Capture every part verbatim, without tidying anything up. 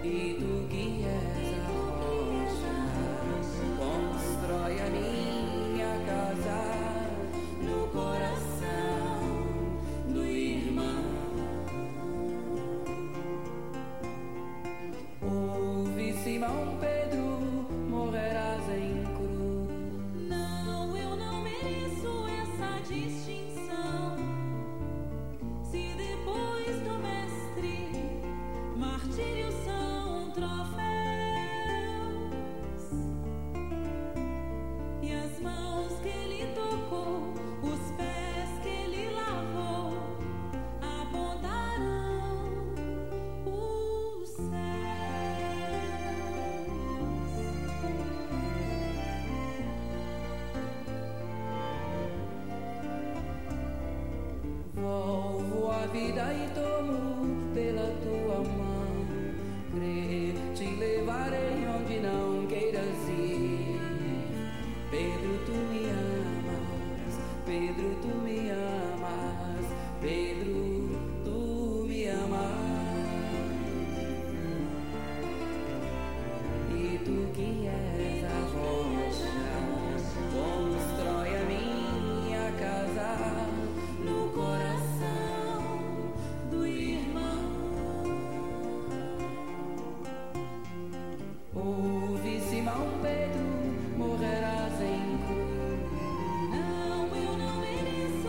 E tu que és a rocha, constrói a minha casa no coração do irmão. Ouve, Simão Pedro, morrerás em cruz. Não, eu não mereço essa distinção. Se depois do mestre martírios são troféus e as mãos que ele tocou, os pés que ele lavou, apontarão os céus. Volvo a vida e tomo pela tua mão. Crer, te levarei onde não queiras ir. Pedro, tu me amas. Pedro, tu me amas. Pedro, tu me amas. E tu que és a rocha, constrói a minha casa no coração do irmão. Ouve, Simão Pedro, morrerás em cruz. Não, eu não mereço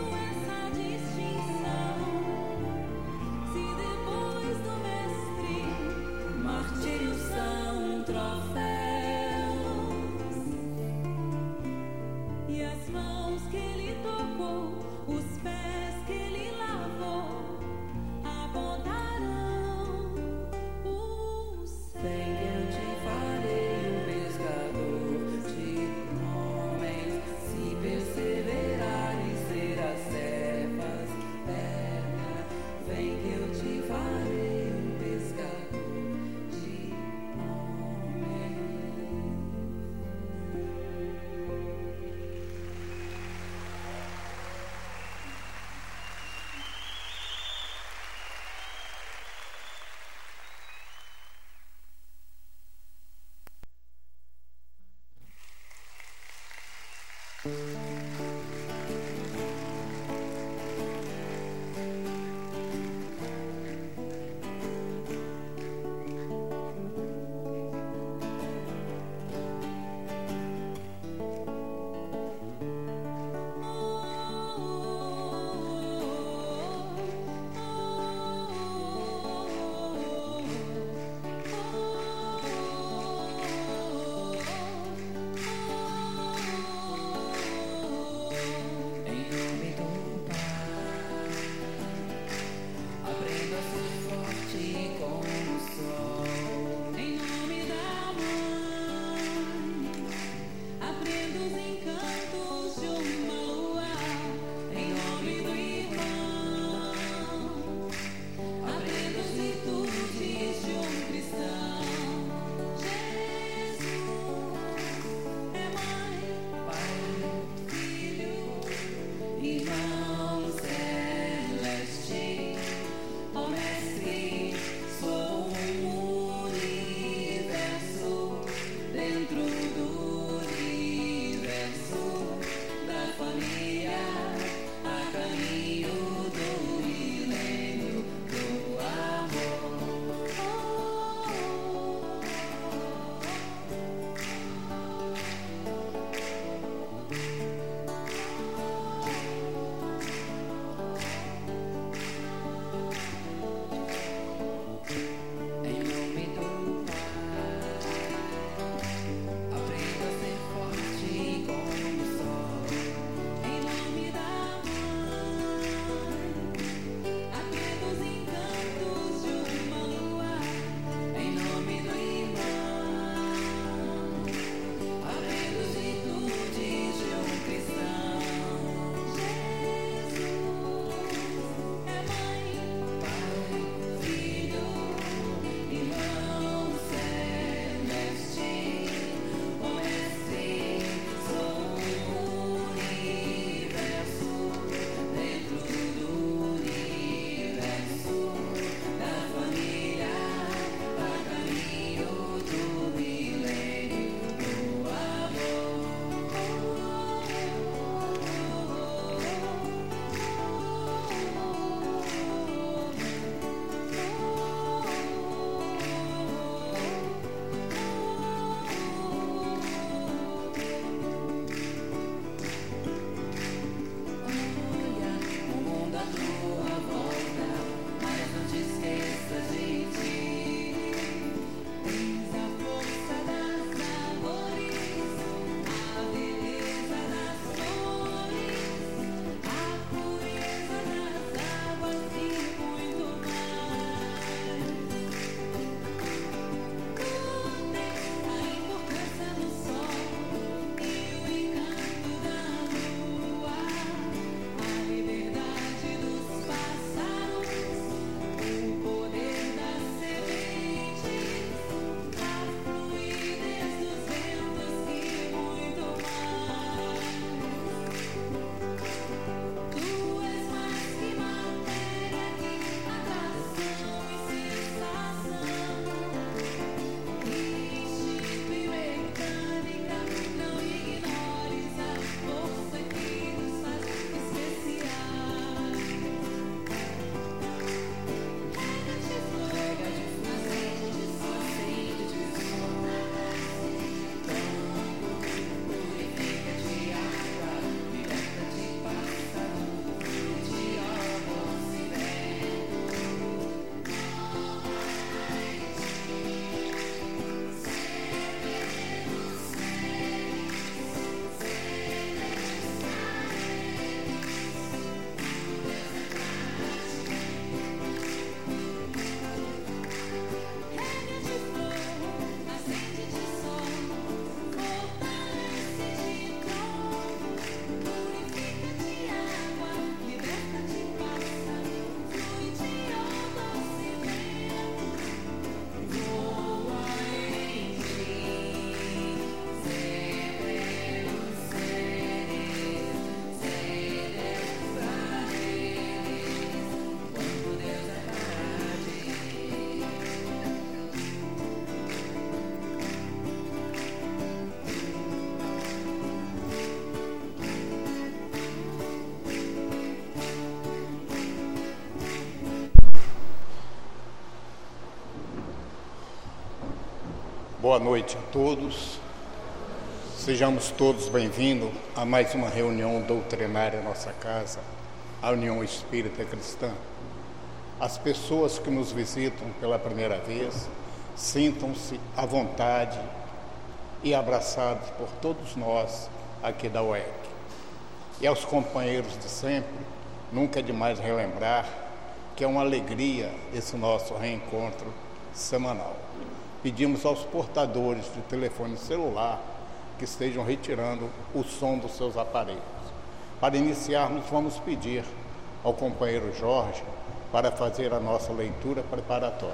Boa noite a todos. Sejamos todos bem-vindos a mais uma reunião doutrinária em nossa casa, a União Espírita Cristã. As pessoas que nos visitam pela primeira vez, sintam-se à vontade e abraçados por todos nós aqui da U E C. E aos companheiros de sempre, nunca é demais relembrar que é uma alegria esse nosso reencontro semanal. Pedimos aos portadores de telefone celular que estejam retirando o som dos seus aparelhos. Para iniciarmos, vamos pedir ao companheiro Jorge para fazer a nossa leitura preparatória.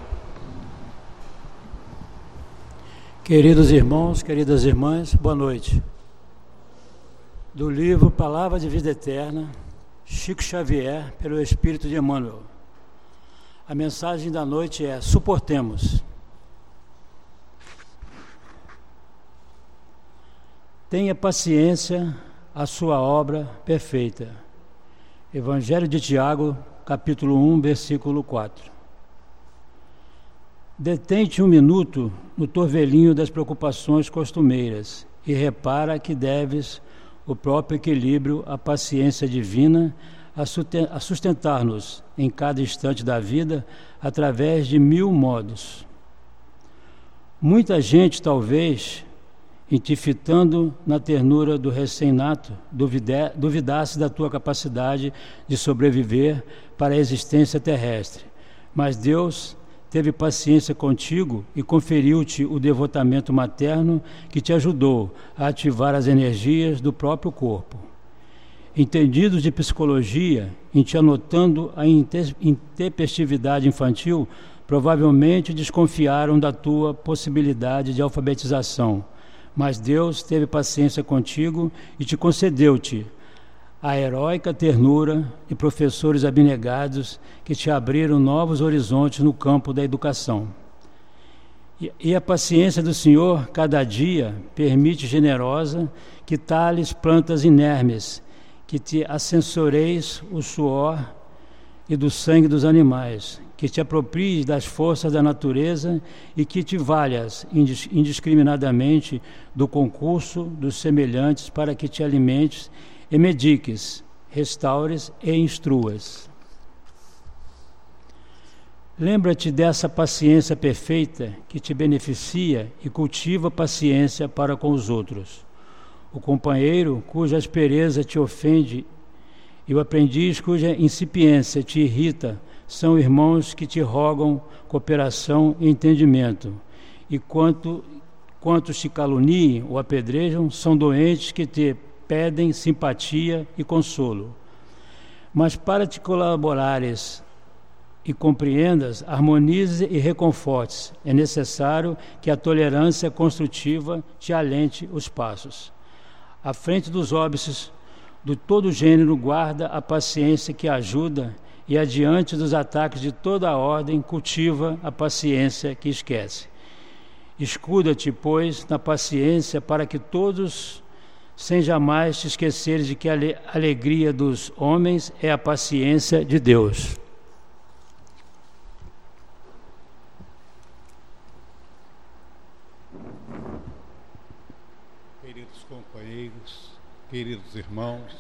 Queridos irmãos, queridas irmãs, boa noite. Do livro Palavra de Vida Eterna, Chico Xavier, pelo Espírito de Emmanuel. A mensagem da noite é: suportemos. Tenha paciência, a sua obra perfeita. Evangelho de Tiago, capítulo um, versículo quatro. Detente um minuto no torvelinho das preocupações costumeiras e repara que deves o próprio equilíbrio à paciência divina a sustentar-nos em cada instante da vida através de mil modos. Muita gente, talvez, em te fitando na ternura do recém-nato, duvidasse da tua capacidade de sobreviver para a existência terrestre. Mas Deus teve paciência contigo e conferiu-te o devotamento materno que te ajudou a ativar as energias do próprio corpo. Entendidos de psicologia, em te anotando a intempestividade infantil, provavelmente desconfiaram da tua possibilidade de alfabetização. Mas Deus teve paciência contigo e te concedeu-te a heróica ternura de professores abnegados que te abriram novos horizontes no campo da educação. E, e a paciência do Senhor, cada dia, permite generosa que tales plantas inermes, que te ascensoreis o suor e do sangue dos animais, que te apropries das forças da natureza e que te valhas indiscriminadamente do concurso dos semelhantes para que te alimentes e mediques, restaures e instruas. Lembra-te dessa paciência perfeita que te beneficia e cultiva paciência para com os outros. O companheiro cuja aspereza te ofende e o aprendiz cuja incipiência te irrita são irmãos que te rogam cooperação e entendimento, e quanto, quantos te caluniem ou apedrejam são doentes que te pedem simpatia e consolo. Mas para te colaborares e compreendas, harmonize e reconfortes, é necessário que a tolerância construtiva te alente os passos. À frente dos óbices de todo gênero, guarda a paciência que ajuda, e adiante dos ataques de toda a ordem, cultiva a paciência que esquece. Escuda-te, pois, na paciência, para que todos, sem jamais te esqueceres de que a alegria dos homens é a paciência de Deus. Queridos companheiros, queridos irmãos,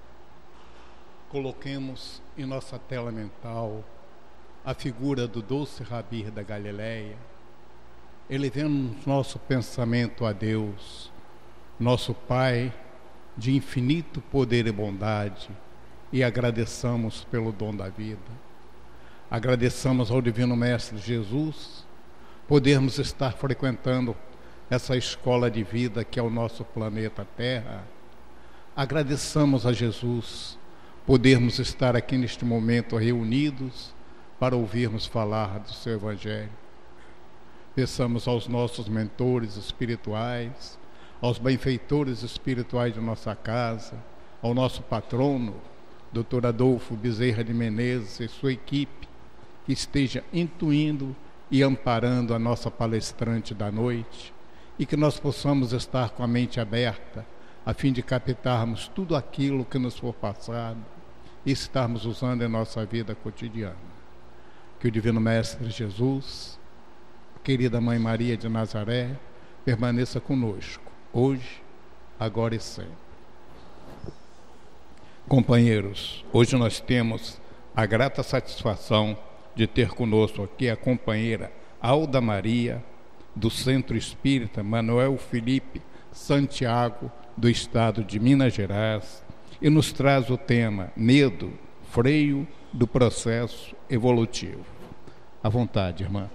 coloquemos em nossa tela mental a figura do doce Rabi da Galileia, elevemos nosso pensamento a Deus, nosso Pai de infinito poder e bondade, e agradeçamos pelo dom da vida. Agradeçamos ao Divino Mestre Jesus podermos estar frequentando essa escola de vida que é o nosso planeta Terra. Agradeçamos a Jesus podermos estar aqui neste momento reunidos para ouvirmos falar do seu Evangelho. Peçamos aos nossos mentores espirituais, aos benfeitores espirituais de nossa casa, ao nosso patrono, doutor Adolfo Bezerra de Menezes e sua equipe, que esteja intuindo e amparando a nossa palestrante da noite, e que nós possamos estar com a mente aberta, a fim de captarmos tudo aquilo que nos for passado e estarmos usando em nossa vida cotidiana. Que o Divino Mestre Jesus, querida Mãe Maria de Nazaré, permaneça conosco, hoje, agora e sempre. Companheiros, hoje nós temos a grata satisfação de ter conosco aqui a companheira Alda Maria, do Centro Espírita Manuel Felipe Santiago, do estado de Minas Gerais, e nos traz o tema Medo, freio do processo evolutivo. À vontade, irmã.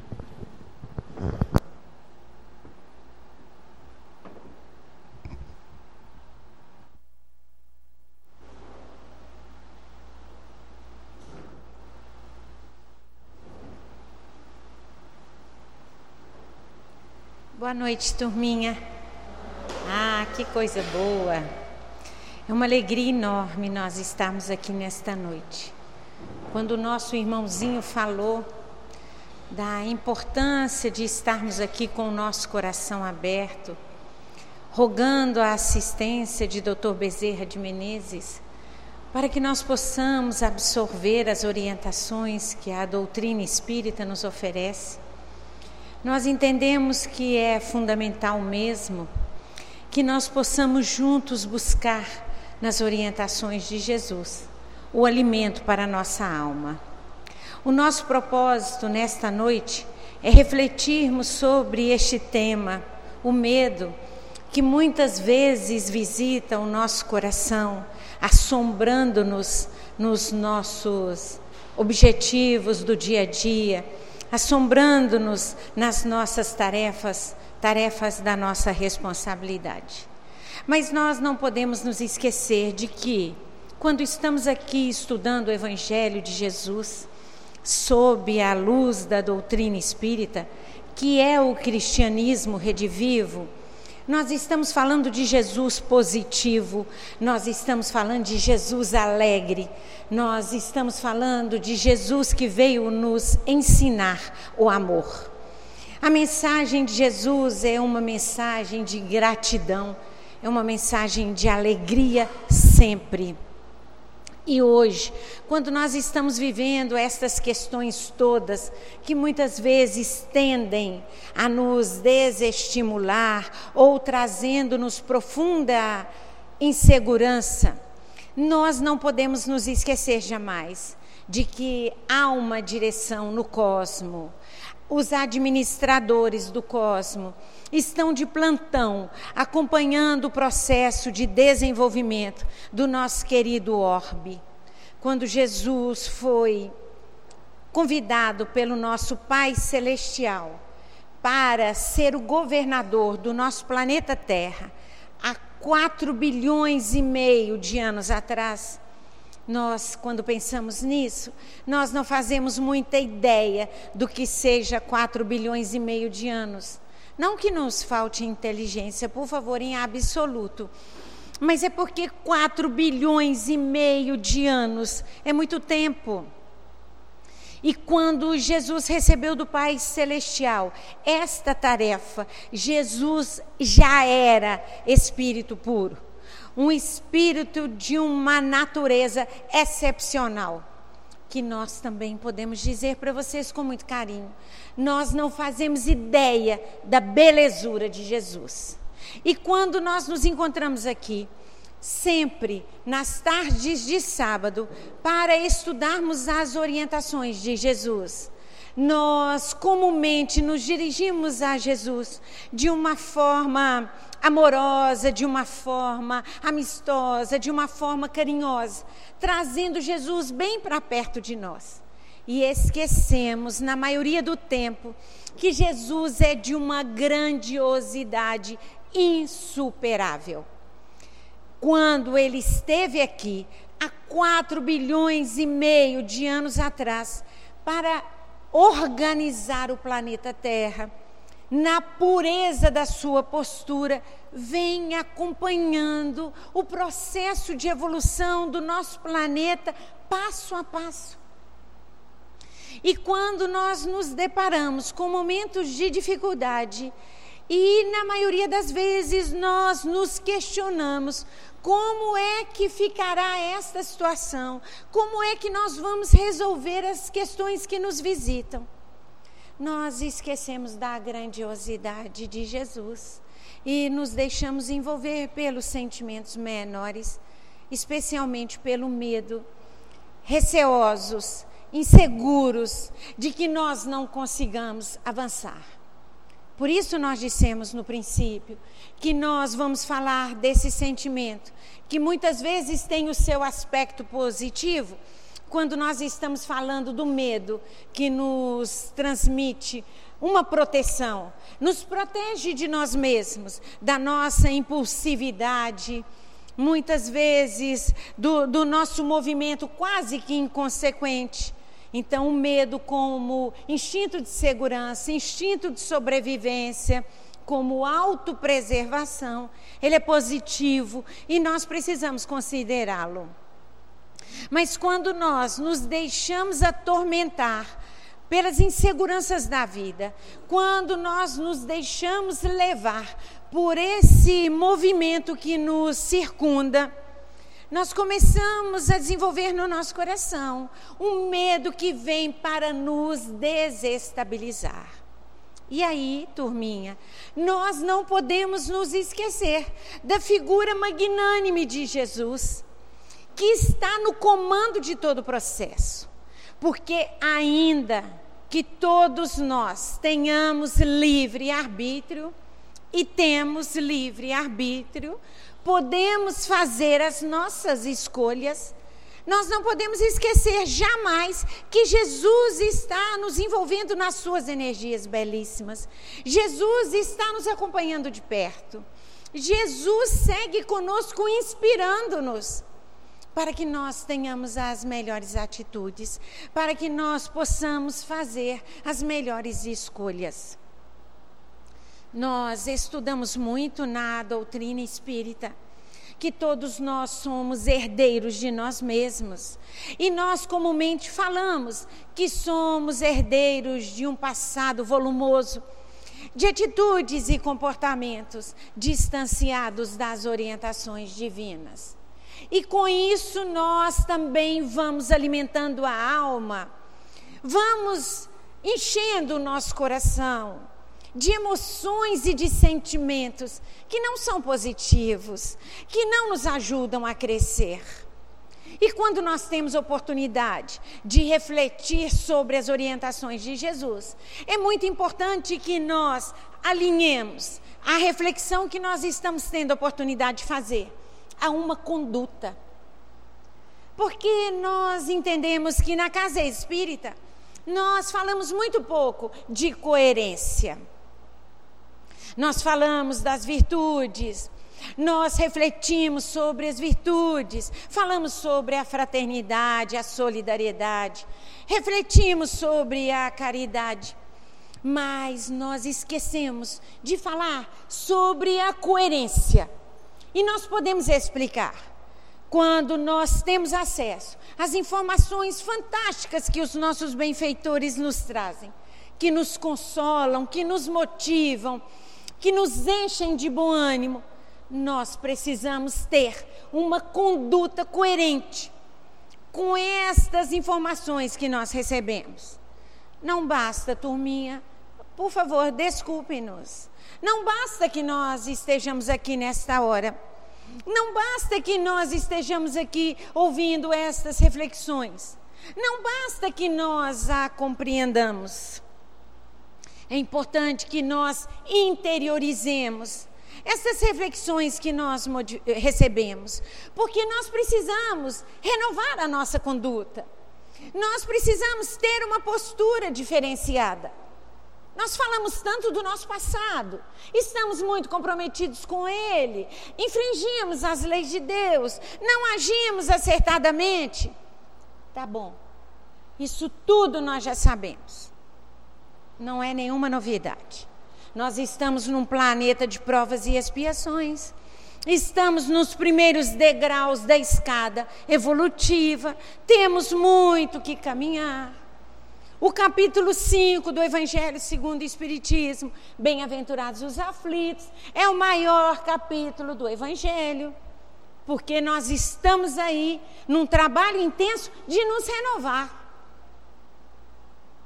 Boa noite, turminha. Ah, que coisa boa. É uma alegria enorme nós estarmos aqui nesta noite. Quando o nosso irmãozinho falou da importância de estarmos aqui com o nosso coração aberto, rogando a assistência de doutor Bezerra de Menezes, para que nós possamos absorver as orientações que a doutrina espírita nos oferece, nós entendemos que é fundamental mesmo que nós possamos juntos buscar nas orientações de Jesus o alimento para a nossa alma. O nosso propósito nesta noite é refletirmos sobre este tema, o medo, que muitas vezes visita o nosso coração, assombrando-nos nos nossos objetivos do dia a dia, assombrando-nos nas nossas tarefas, tarefas da nossa responsabilidade. Mas nós não podemos nos esquecer de que, quando estamos aqui estudando o Evangelho de Jesus, sob a luz da doutrina espírita, que é o cristianismo redivivo, nós estamos falando de Jesus positivo, nós estamos falando de Jesus alegre, nós estamos falando de Jesus que veio nos ensinar o amor. A mensagem de Jesus é uma mensagem de gratidão, é uma mensagem de alegria sempre. E hoje, quando nós estamos vivendo estas questões todas, que muitas vezes tendem a nos desestimular ou trazendo-nos profunda insegurança, nós não podemos nos esquecer jamais de que há uma direção no cosmo. Os administradores do cosmo estão de plantão, acompanhando o processo de desenvolvimento do nosso querido orbe. Quando Jesus foi convidado pelo nosso Pai Celestial para ser o governador do nosso planeta Terra, há quatro bilhões e meio de anos atrás, nós, quando pensamos nisso, nós não fazemos muita ideia do que seja quatro bilhões e meio de anos. Não que nos falte inteligência, por favor, em absoluto. Mas é porque quatro bilhões e meio de anos é muito tempo. E quando Jesus recebeu do Pai Celestial esta tarefa, Jesus já era espírito puro. Um espírito de uma natureza excepcional, que nós também podemos dizer para vocês com muito carinho. Nós não fazemos ideia da belezura de Jesus. E quando nós nos encontramos aqui, sempre nas tardes de sábado, para estudarmos as orientações de Jesus, nós comumente nos dirigimos a Jesus de uma forma amorosa, de uma forma amistosa, de uma forma carinhosa, trazendo Jesus bem para perto de nós. E esquecemos, na maioria do tempo, que Jesus é de uma grandiosidade insuperável. Quando ele esteve aqui, há quatro bilhões e meio de anos atrás, para organizar o planeta Terra, na pureza da sua postura, vem acompanhando o processo de evolução do nosso planeta passo a passo. E quando nós nos deparamos com momentos de dificuldade, e na maioria das vezes nós nos questionamos como é que ficará esta situação, como é que nós vamos resolver as questões que nos visitam. nós esquecemos da grandiosidade de Jesus e nos deixamos envolver pelos sentimentos menores, especialmente pelo medo, receosos, inseguros de que nós não consigamos avançar. Por isso nós dissemos no princípio que nós vamos falar desse sentimento, que muitas vezes tem o seu aspecto positivo, quando nós estamos falando do medo, que nos transmite uma proteção, nos protege de nós mesmos, da nossa impulsividade, muitas vezes do, do nosso movimento quase que inconsequente. Então, o medo como instinto de segurança, instinto de sobrevivência, como autopreservação, ele é positivo e nós precisamos considerá-lo. Mas quando nós nos deixamos atormentar pelas inseguranças da vida, quando nós nos deixamos levar por esse movimento que nos circunda, nós começamos a desenvolver no nosso coração um medo que vem para nos desestabilizar. E aí, turminha, nós não podemos nos esquecer da figura magnânime de Jesus, que está no comando de todo o processo. Porque ainda que todos nós tenhamos livre arbítrio, e temos livre arbítrio, podemos fazer as nossas escolhas, nós não podemos esquecer jamais que Jesus está nos envolvendo nas suas energias belíssimas. Jesus está nos acompanhando de perto. Jesus segue conosco, inspirando-nos, para que nós tenhamos as melhores atitudes, para que nós possamos fazer as melhores escolhas. Nós estudamos muito na doutrina espírita que todos nós somos herdeiros de nós mesmos. E nós comumente falamos que somos herdeiros de um passado volumoso, de atitudes e comportamentos distanciados das orientações divinas. E com isso nós também vamos alimentando a alma, vamos enchendo o nosso coração de emoções e de sentimentos que não são positivos, que não nos ajudam a crescer. E quando nós temos oportunidade de refletir sobre as orientações de Jesus, é muito importante que nós alinhemos a reflexão que nós estamos tendo a oportunidade de fazer a uma conduta. Porque nós entendemos que na casa espírita nós falamos muito pouco de coerência. Nós falamos das virtudes, nós refletimos sobre as virtudes, falamos sobre a fraternidade, a solidariedade, refletimos sobre a caridade, mas nós esquecemos de falar sobre a coerência. E nós podemos explicar quando nós temos acesso às informações fantásticas que os nossos benfeitores nos trazem, que nos consolam, que nos motivam, que nos enchem de bom ânimo. Nós precisamos ter uma conduta coerente com estas informações que nós recebemos. Não basta, turminha, por favor, desculpe-nos. Não basta que nós estejamos aqui nesta hora. Não basta que nós estejamos aqui ouvindo estas reflexões. Não basta que nós a compreendamos. É importante que nós interiorizemos essas reflexões que nós recebemos, porque nós precisamos renovar a nossa conduta. Nós precisamos ter uma postura diferenciada. Nós falamos tanto do nosso passado, estamos muito comprometidos com ele, infringimos as leis de Deus, não agimos acertadamente. Tá bom, isso tudo nós já sabemos. Não é nenhuma novidade. Nós estamos num planeta de provas e expiações. Estamos nos primeiros degraus da escada evolutiva. Temos muito que caminhar. O capítulo cinco do Evangelho segundo o Espiritismo, Bem-aventurados os aflitos, é o maior capítulo do Evangelho. Porque nós estamos aí num trabalho intenso de nos renovar.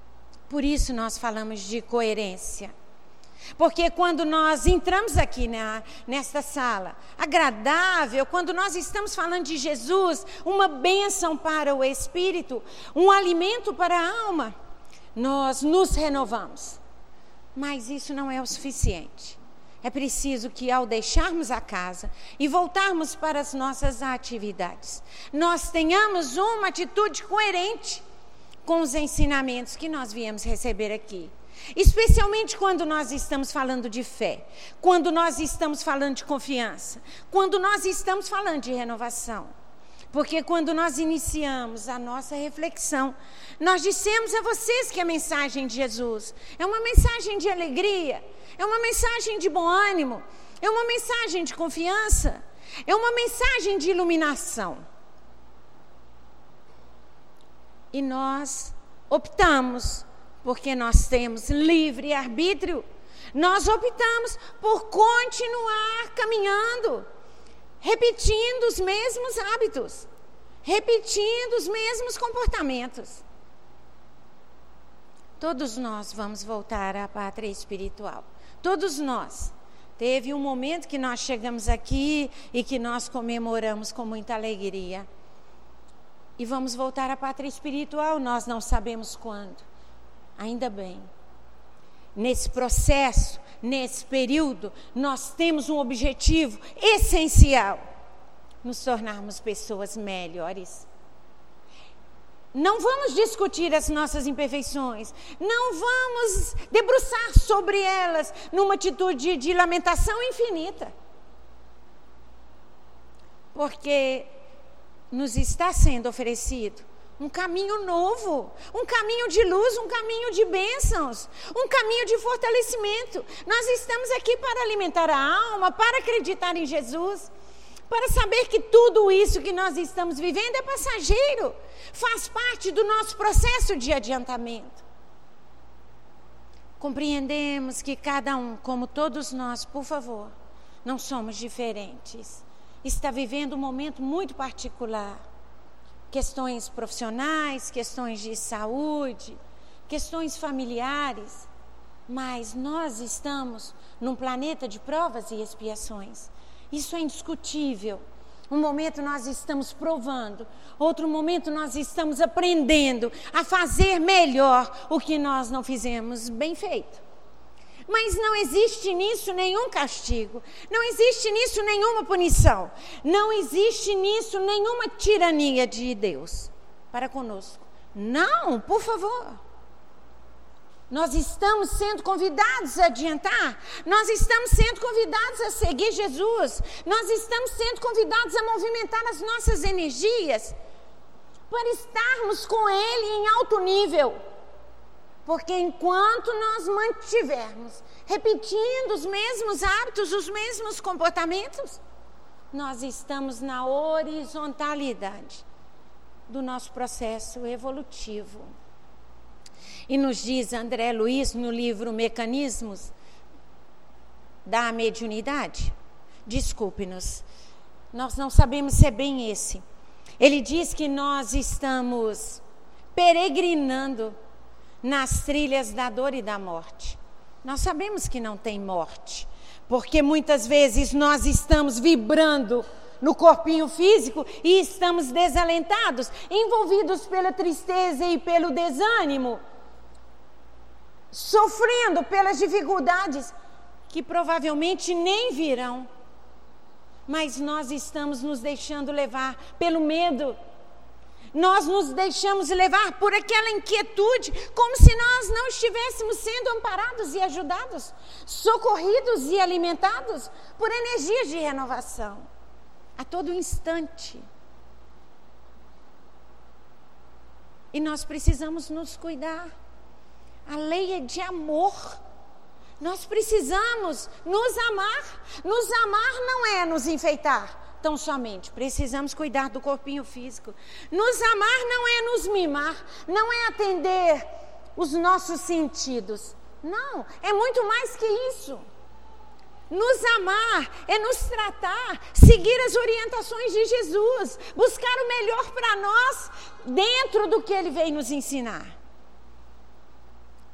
Por isso nós falamos de coerência. Porque quando nós entramos aqui na, nesta sala agradável, quando nós estamos falando de Jesus, uma bênção para o espírito, um alimento para a alma, nós nos renovamos. Mas isso não é o suficiente. É preciso que ao deixarmos a casa e voltarmos para as nossas atividades, nós tenhamos uma atitude coerente com os ensinamentos que nós viemos receber aqui. Especialmente quando nós estamos falando de fé, quando nós estamos falando de confiança, quando nós estamos falando de renovação. Porque quando nós iniciamos a nossa reflexão, nós dissemos a vocês que a mensagem de Jesus é uma mensagem de alegria, é uma mensagem de bom ânimo, é uma mensagem de confiança, é uma mensagem de iluminação. E nós optamos, porque nós temos livre arbítrio, nós optamos por continuar caminhando, repetindo os mesmos hábitos, repetindo os mesmos comportamentos. Todos nós vamos voltar à pátria espiritual. Todos nós. Teve um momento que nós chegamos aqui e que nós comemoramos com muita alegria. E vamos voltar à pátria espiritual, nós não sabemos quando. Ainda bem, nesse processo, nesse período, nós temos um objetivo essencial: nos tornarmos pessoas melhores. Não vamos discutir as nossas imperfeições, não vamos debruçar sobre elas numa atitude de lamentação infinita. Porque nos está sendo oferecido um caminho novo, um caminho de luz, um caminho de bênçãos, um caminho de fortalecimento. Nós estamos aqui para alimentar a alma, para acreditar em Jesus, para saber que tudo isso que nós estamos vivendo é passageiro, faz parte do nosso processo de adiantamento. Compreendemos que cada um, como todos nós, por favor, não somos diferentes, está vivendo um momento muito particular. Questões profissionais, questões de saúde, questões familiares, mas nós estamos num planeta de provas e expiações. Isso é indiscutível. Um momento nós estamos provando, outro momento nós estamos aprendendo a fazer melhor o que nós não fizemos bem feito. Mas não existe nisso nenhum castigo, não existe nisso nenhuma punição, não existe nisso nenhuma tirania de Deus para conosco. Não, por favor. Nós estamos sendo convidados a adiantar, nós estamos sendo convidados a seguir Jesus, nós estamos sendo convidados a movimentar as nossas energias para estarmos com Ele em alto nível. Porque enquanto nós mantivermos repetindo os mesmos hábitos, os mesmos comportamentos, nós estamos na horizontalidade do nosso processo evolutivo. E nos diz André Luiz no livro Mecanismos da Mediunidade, desculpe-nos, nós não sabemos se é bem esse. Ele diz que nós estamos peregrinando nas trilhas da dor e da morte. Nós sabemos que não tem morte, porque muitas vezes nós estamos vibrando no corpinho físico e estamos desalentados, envolvidos pela tristeza e pelo desânimo, sofrendo pelas dificuldades que provavelmente nem virão. Mas nós estamos nos deixando levar pelo medo. Nós nos deixamos levar por aquela inquietude, como se nós não estivéssemos sendo amparados e ajudados, socorridos e alimentados por energias de renovação, a todo instante. E nós precisamos nos cuidar. A lei é de amor. Nós precisamos nos amar. Nos amar não é nos enfeitar tão somente. Precisamos cuidar do corpinho físico. Nos amar não é nos mimar, não é atender os nossos sentidos. Não, é muito mais que isso. Nos amar é nos tratar, seguir as orientações de Jesus, buscar o melhor para nós dentro do que Ele veio nos ensinar.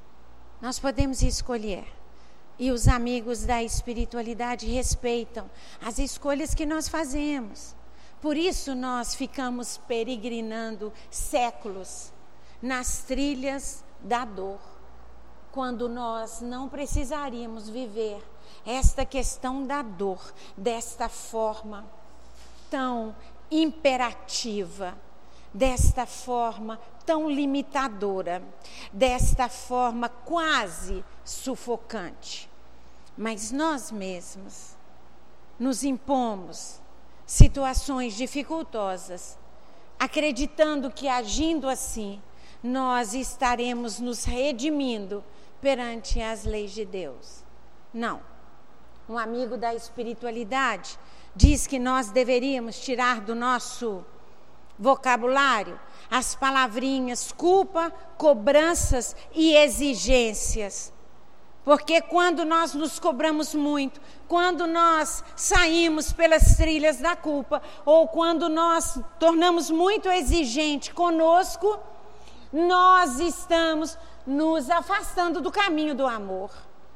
Nós podemos escolher. E os amigos da espiritualidade respeitam as escolhas que nós fazemos. Por isso nós ficamos peregrinando séculos nas trilhas da dor, quando nós não precisaríamos viver esta questão da dor desta forma tão imperativa, desta forma tão limitadora, desta forma quase sufocante. Mas nós mesmos nos impomos situações dificultosas, acreditando que agindo assim, nós estaremos nos redimindo perante as leis de Deus. Não. Um amigo da espiritualidade diz que nós deveríamos tirar do nosso vocabulário as palavrinhas culpa, cobranças e exigências. Porque quando nós nos cobramos muito, quando nós saímos pelas trilhas da culpa, ou quando nós tornamos muito exigente conosco, nós estamos nos afastando do caminho do amor.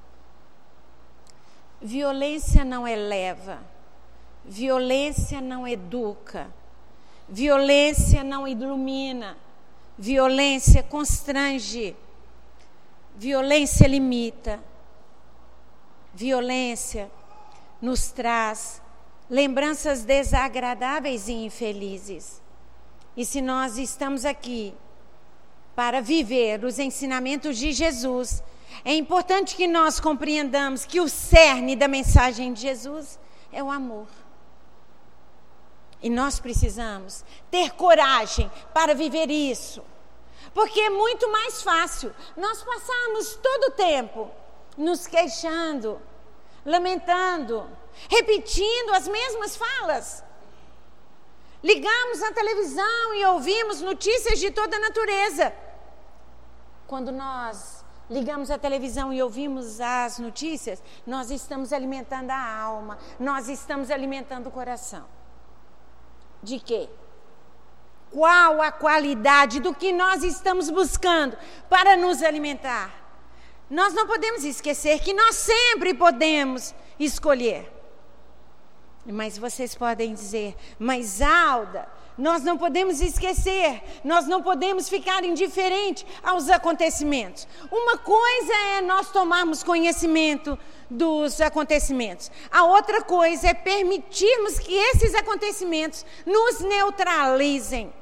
Violência não eleva, violência não educa, violência não ilumina, violência constrange, violência limita, violência nos traz lembranças desagradáveis e infelizes. E se nós estamos aqui para viver os ensinamentos de Jesus, é importante que nós compreendamos que o cerne da mensagem de Jesus é o amor. E nós precisamos ter coragem para viver isso. Porque é muito mais fácil nós passarmos todo o tempo nos queixando, lamentando, repetindo as mesmas falas. Ligamos a televisão e ouvimos notícias de toda a natureza. Quando nós ligamos a televisão e ouvimos as notícias, nós estamos alimentando a alma, nós estamos alimentando o coração. De quê? Qual a qualidade do que nós estamos buscando para nos alimentar? Nós não podemos esquecer que nós sempre podemos escolher. Mas vocês podem dizer, mas Alda, nós não podemos esquecer, nós não podemos ficar indiferentes aos acontecimentos. Uma coisa é nós tomarmos conhecimento dos acontecimentos. A outra coisa é permitirmos que esses acontecimentos nos neutralizem,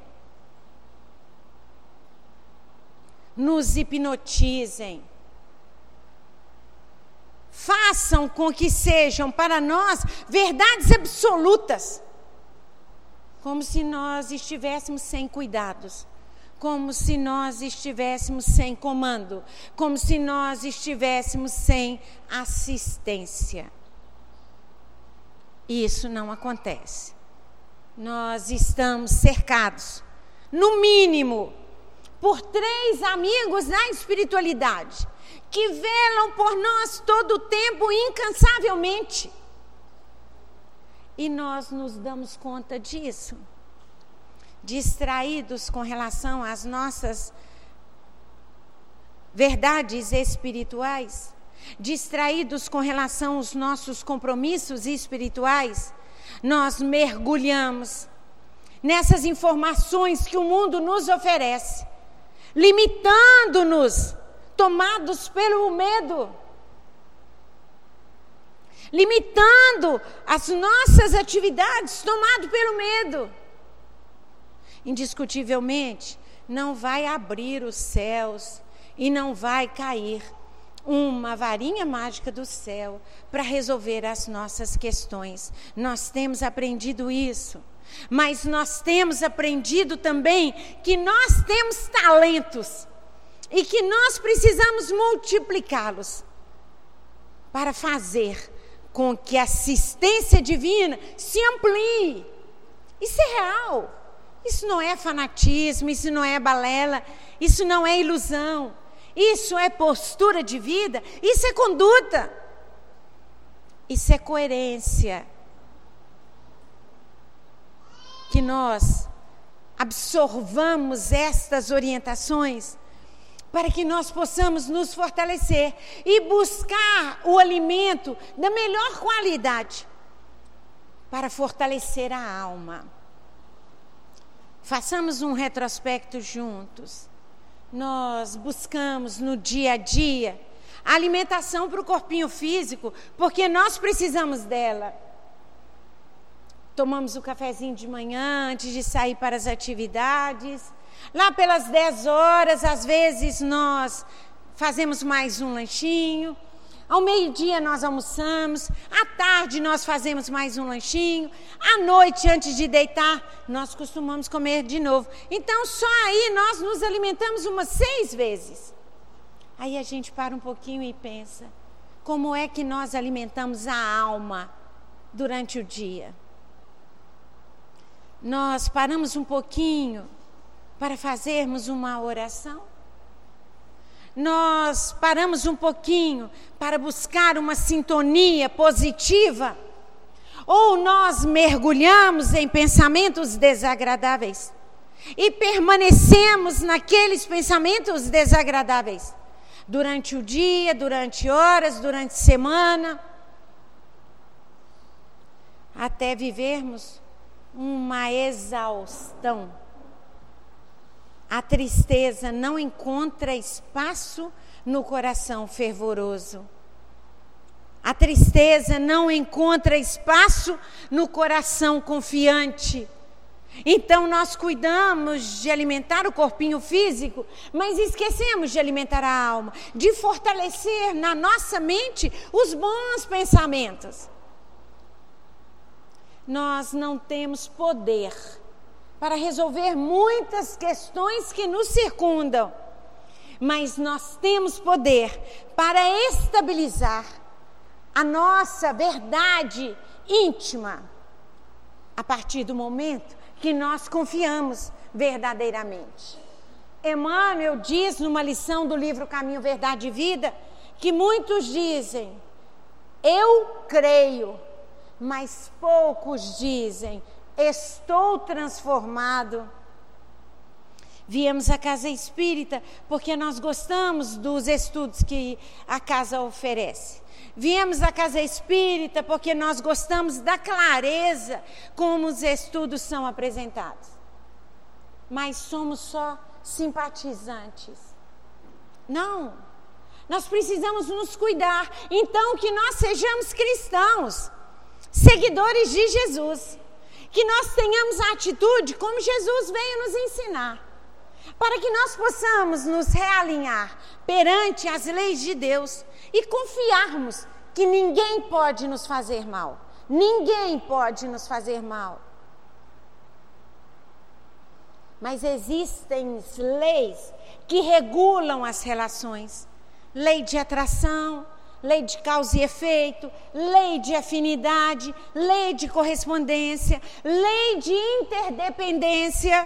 nos hipnotizem, façam com que sejam para nós verdades absolutas, como se nós estivéssemos sem cuidados, como se nós estivéssemos sem comando, como se nós estivéssemos sem assistência. Isso não acontece. Nós estamos cercados, no mínimo, por três amigos na espiritualidade, que velam por nós todo o tempo, incansavelmente. E nós nos damos conta disso, distraídos com relação às nossas verdades espirituais, distraídos com relação aos nossos compromissos espirituais, nós mergulhamos nessas informações que o mundo nos oferece, limitando-nos, tomados pelo medo, limitando as nossas atividades, tomado pelo medo. Indiscutivelmente, não vai abrir os céus e não vai cair uma varinha mágica do céu para resolver as nossas questões. Nós temos aprendido isso, mas nós temos aprendido também que nós temos talentos e que nós precisamos multiplicá-los para fazer com que a assistência divina se amplie. Isso é real. Isso não é fanatismo, isso não é balela, isso não é ilusão. Isso é postura de vida, isso é conduta. Isso é coerência. Que nós absorvamos estas orientações para que nós possamos nos fortalecer e buscar o alimento da melhor qualidade para fortalecer a alma. Façamos um retrospecto juntos. Nós buscamos no dia a dia a alimentação para o corpinho físico, porque nós precisamos dela. Tomamos o cafezinho de manhã antes de sair para as atividades. Lá pelas dez horas, às vezes nós fazemos mais um lanchinho. Ao meio-dia nós almoçamos, à tarde nós fazemos mais um lanchinho, à noite, antes de deitar, nós costumamos comer de novo. Então, só aí nós nos alimentamos umas seis vezes. Aí a gente para um pouquinho e pensa, como é que nós alimentamos a alma durante o dia? Nós paramos um pouquinho para fazermos uma oração? Nós paramos um pouquinho para buscar uma sintonia positiva? Ou nós mergulhamos em pensamentos desagradáveis e permanecemos naqueles pensamentos desagradáveis durante o dia, durante horas, durante semana, até vivermos uma exaustão? A tristeza não encontra espaço no coração fervoroso. A tristeza não encontra espaço no coração confiante. Então nós cuidamos de alimentar o corpinho físico, mas esquecemos de alimentar a alma, de fortalecer na nossa mente os bons pensamentos. Nós não temos poder para resolver muitas questões que nos circundam, mas nós temos poder para estabilizar a nossa verdade íntima a partir do momento que nós confiamos verdadeiramente. Emmanuel diz numa lição do livro Caminho, Verdade e Vida, que muitos dizem, eu creio, mas poucos dizem, estou transformado. Viemos à Casa Espírita porque nós gostamos dos estudos que a casa oferece. Viemos à Casa Espírita porque nós gostamos da clareza como os estudos são apresentados. Mas somos só simpatizantes. Não, nós precisamos nos cuidar. Então que nós sejamos cristãos, seguidores de Jesus. Que nós tenhamos a atitude como Jesus veio nos ensinar, para que nós possamos nos realinhar perante as leis de Deus e confiarmos que ninguém pode nos fazer mal. Ninguém pode nos fazer mal. Mas existem leis que regulam as relações. Lei de atração, lei de causa e efeito, lei de afinidade, lei de correspondência, lei de interdependência,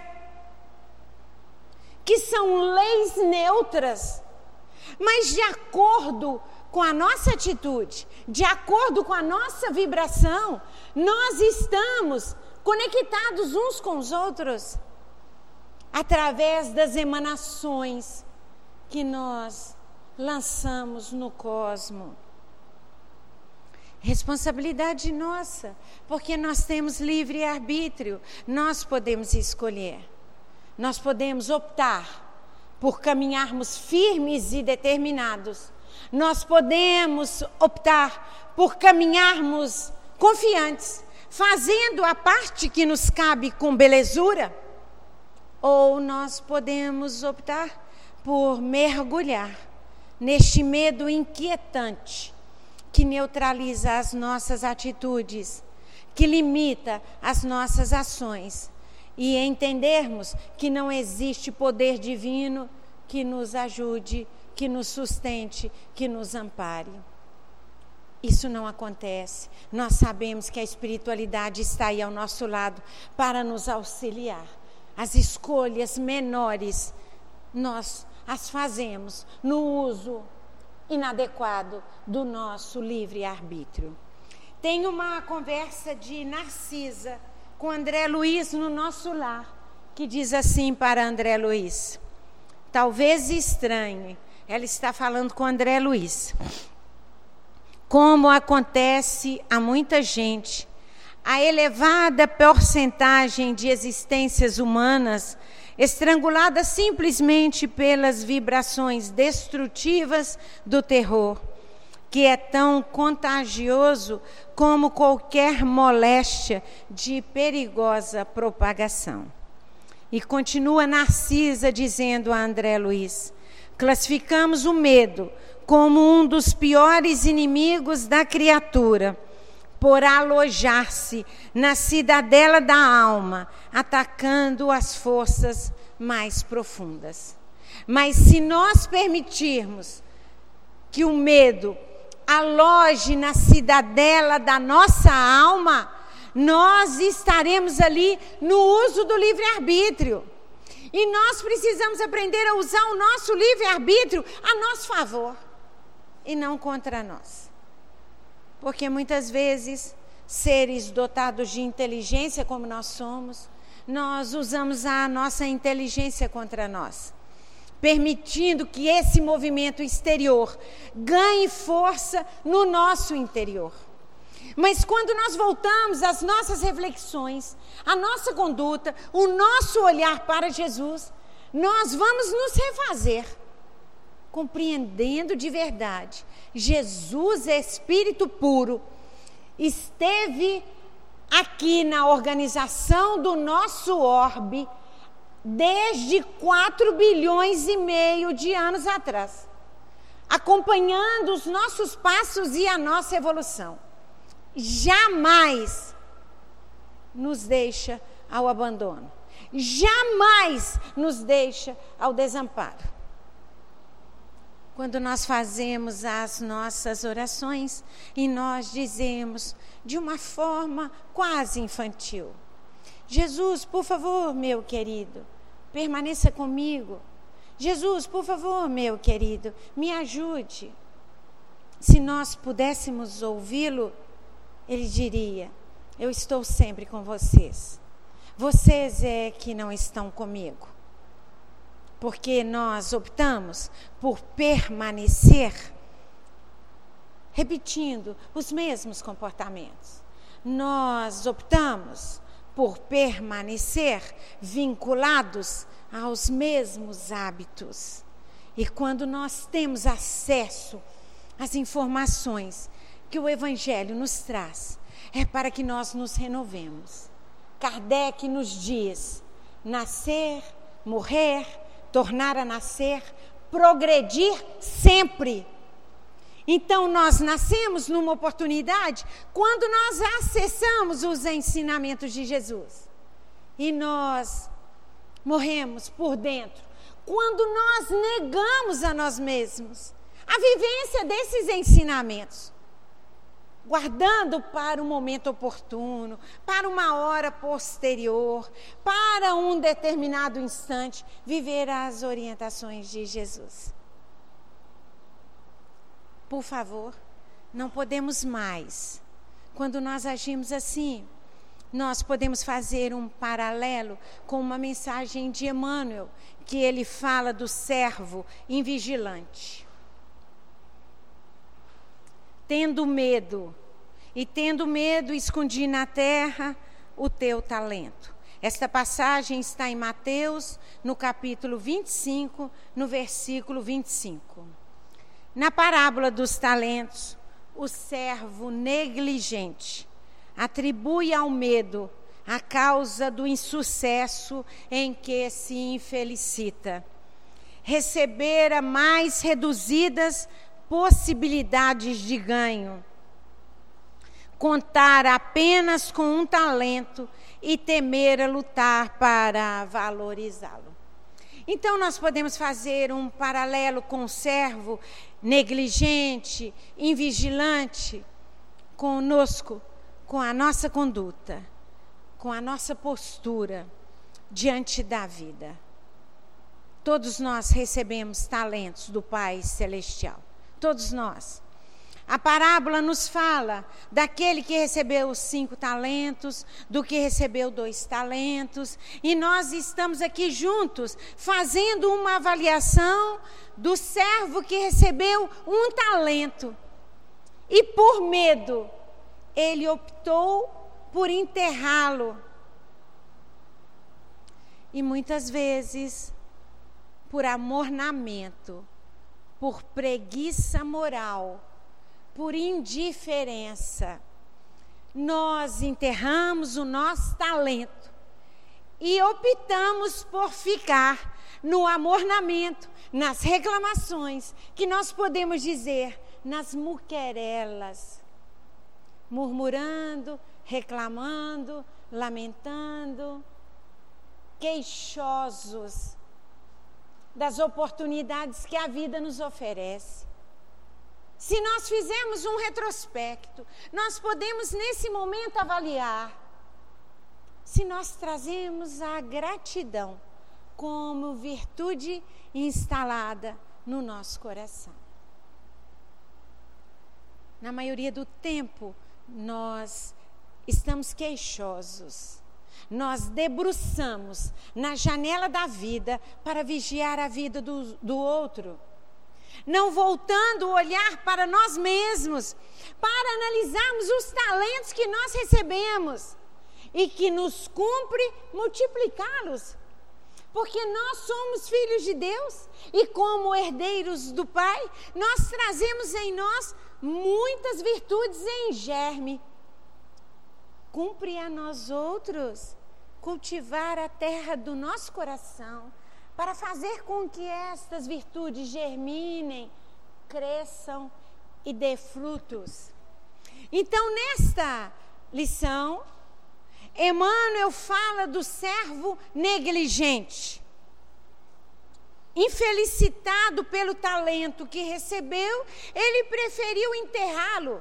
que são leis neutras, mas de acordo com a nossa atitude, de acordo com a nossa vibração, nós estamos conectados uns com os outros, através das emanações que nós lançamos no cosmo. Responsabilidade nossa, porque nós temos livre arbítrio, nós podemos escolher, nós podemos optar por caminharmos firmes e determinados, nós podemos optar por caminharmos confiantes, fazendo a parte que nos cabe com belezura, ou nós podemos optar por mergulhar neste medo inquietante que neutraliza as nossas atitudes, que limita as nossas ações, e entendermos que não existe poder divino que nos ajude, que nos sustente, que nos ampare. Isso não acontece. Nós sabemos que a espiritualidade está aí ao nosso lado para nos auxiliar. As escolhas menores nós as fazemos no uso inadequado do nosso livre-arbítrio. Tem uma conversa de Narcisa com André Luiz no nosso lar, que diz assim para André Luiz: talvez estranhe, ela está falando com André Luiz. Como acontece a muita gente, a elevada porcentagem de existências humanas estranguladas simplesmente pelas vibrações destrutivas do terror, que é tão contagioso como qualquer moléstia de perigosa propagação. E continua Narcisa dizendo a André Luiz: classificamos o medo como um dos piores inimigos da criatura, por alojar-se na cidadela da alma, atacando as forças mais profundas. Mas se nós permitirmos que o medo aloje na cidadela da nossa alma, nós estaremos ali no uso do livre-arbítrio. E nós precisamos aprender a usar o nosso livre-arbítrio a nosso favor e não contra nós. Porque muitas vezes, seres dotados de inteligência como nós somos, nós usamos a nossa inteligência contra nós, permitindo que esse movimento exterior ganhe força no nosso interior. Mas quando nós voltamos às nossas reflexões, a nossa conduta, o nosso olhar para Jesus, nós vamos nos refazer, compreendendo de verdade. Jesus é Espírito puro, esteve aqui na organização do nosso orbe desde quatro bilhões e meio de anos atrás, acompanhando os nossos passos e a nossa evolução. Jamais nos deixa ao abandono, jamais nos deixa ao desamparo. Quando nós fazemos as nossas orações e nós dizemos de uma forma quase infantil: Jesus, por favor, meu querido, permaneça comigo. Jesus, por favor, meu querido, me ajude. Se nós pudéssemos ouvi-lo, ele diria: eu estou sempre com vocês. Vocês é que não estão comigo. Porque nós optamos por permanecer repetindo os mesmos comportamentos. Nós optamos por permanecer vinculados aos mesmos hábitos. E quando nós temos acesso às informações que o Evangelho nos traz, é para que nós nos renovemos. Kardec nos diz: nascer, morrer, tornar a nascer, progredir sempre. Então, nós nascemos numa oportunidade quando nós acessamos os ensinamentos de Jesus. E nós morremos por dentro quando nós negamos a nós mesmos a vivência desses ensinamentos, guardando para um momento oportuno, para uma hora posterior, para um determinado instante, viver as orientações de Jesus. Por favor, não podemos mais. Quando nós agimos assim, nós podemos fazer um paralelo com uma mensagem de Emmanuel, que ele fala do servo invigilante. Tendo medo, e tendo medo, escondi na terra o teu talento. Esta passagem está em Mateus, no capítulo vinte e cinco, no versículo vinte e cinco. Na parábola dos talentos, o servo negligente atribui ao medo a causa do insucesso em que se infelicita. Recebera mais reduzidas possibilidades de ganho, contar apenas com um talento e temer a lutar para valorizá-lo. Então, nós podemos fazer um paralelo com o servo negligente, invigilante, conosco, com a nossa conduta, com a nossa postura diante da vida. Todos nós recebemos talentos do Pai Celestial. Todos nós. A parábola nos fala daquele que recebeu os cinco talentos, do que recebeu dois talentos, e nós estamos aqui juntos fazendo uma avaliação do servo que recebeu um talento. E por medo, ele optou por enterrá-lo. E muitas vezes, por amornamento, por preguiça moral, por indiferença, nós enterramos o nosso talento e optamos por ficar no amornamento, nas reclamações, que nós podemos dizer, nas muquerelas, murmurando, reclamando, lamentando, queixosos das oportunidades que a vida nos oferece. Se nós fizermos um retrospecto, nós podemos nesse momento avaliar se nós trazemos a gratidão como virtude instalada no nosso coração. Na maioria do tempo, nós estamos queixosos. Nós debruçamos na janela da vida para vigiar a vida do, do outro. Não voltando o olhar para nós mesmos, para analisarmos os talentos que nós recebemos e que nos cumpre multiplicá-los. Porque nós somos filhos de Deus e como herdeiros do Pai, nós trazemos em nós muitas virtudes em germe. Cumpre a nós outros cultivar a terra do nosso coração, para fazer com que estas virtudes germinem, cresçam e dê frutos. Então, nesta lição, Emmanuel fala do servo negligente, infelicitado pelo talento que recebeu, ele preferiu enterrá-lo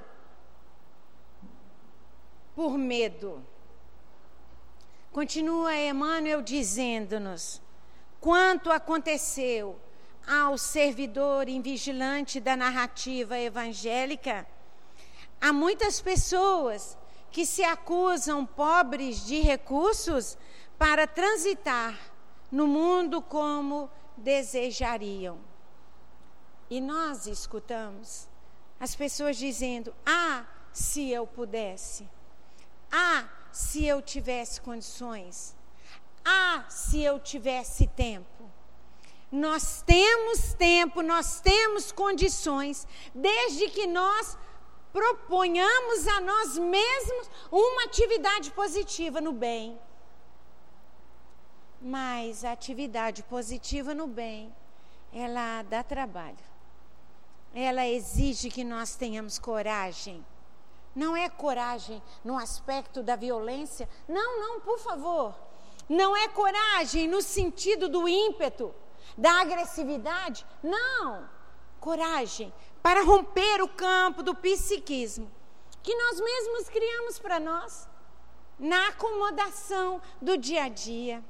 por medo. Continua Emmanuel dizendo-nos: quanto aconteceu ao servidor invigilante da narrativa evangélica, há muitas pessoas que se acusam pobres de recursos para transitar no mundo como desejariam. E nós escutamos as pessoas dizendo: ah, se eu pudesse, ah, se eu tivesse condições, ah, se eu tivesse tempo. Nós temos tempo, nós temos condições, desde que nós proponhamos a nós mesmos uma atividade positiva no bem. Mas a atividade positiva no bem, ela dá trabalho. Ela exige que nós tenhamos coragem. Não é coragem no aspecto da violência. Não, não, por favor. Não é coragem no sentido do ímpeto, da agressividade. Não. Coragem para romper o campo do psiquismo que nós mesmos criamos para nós, na acomodação do dia a dia.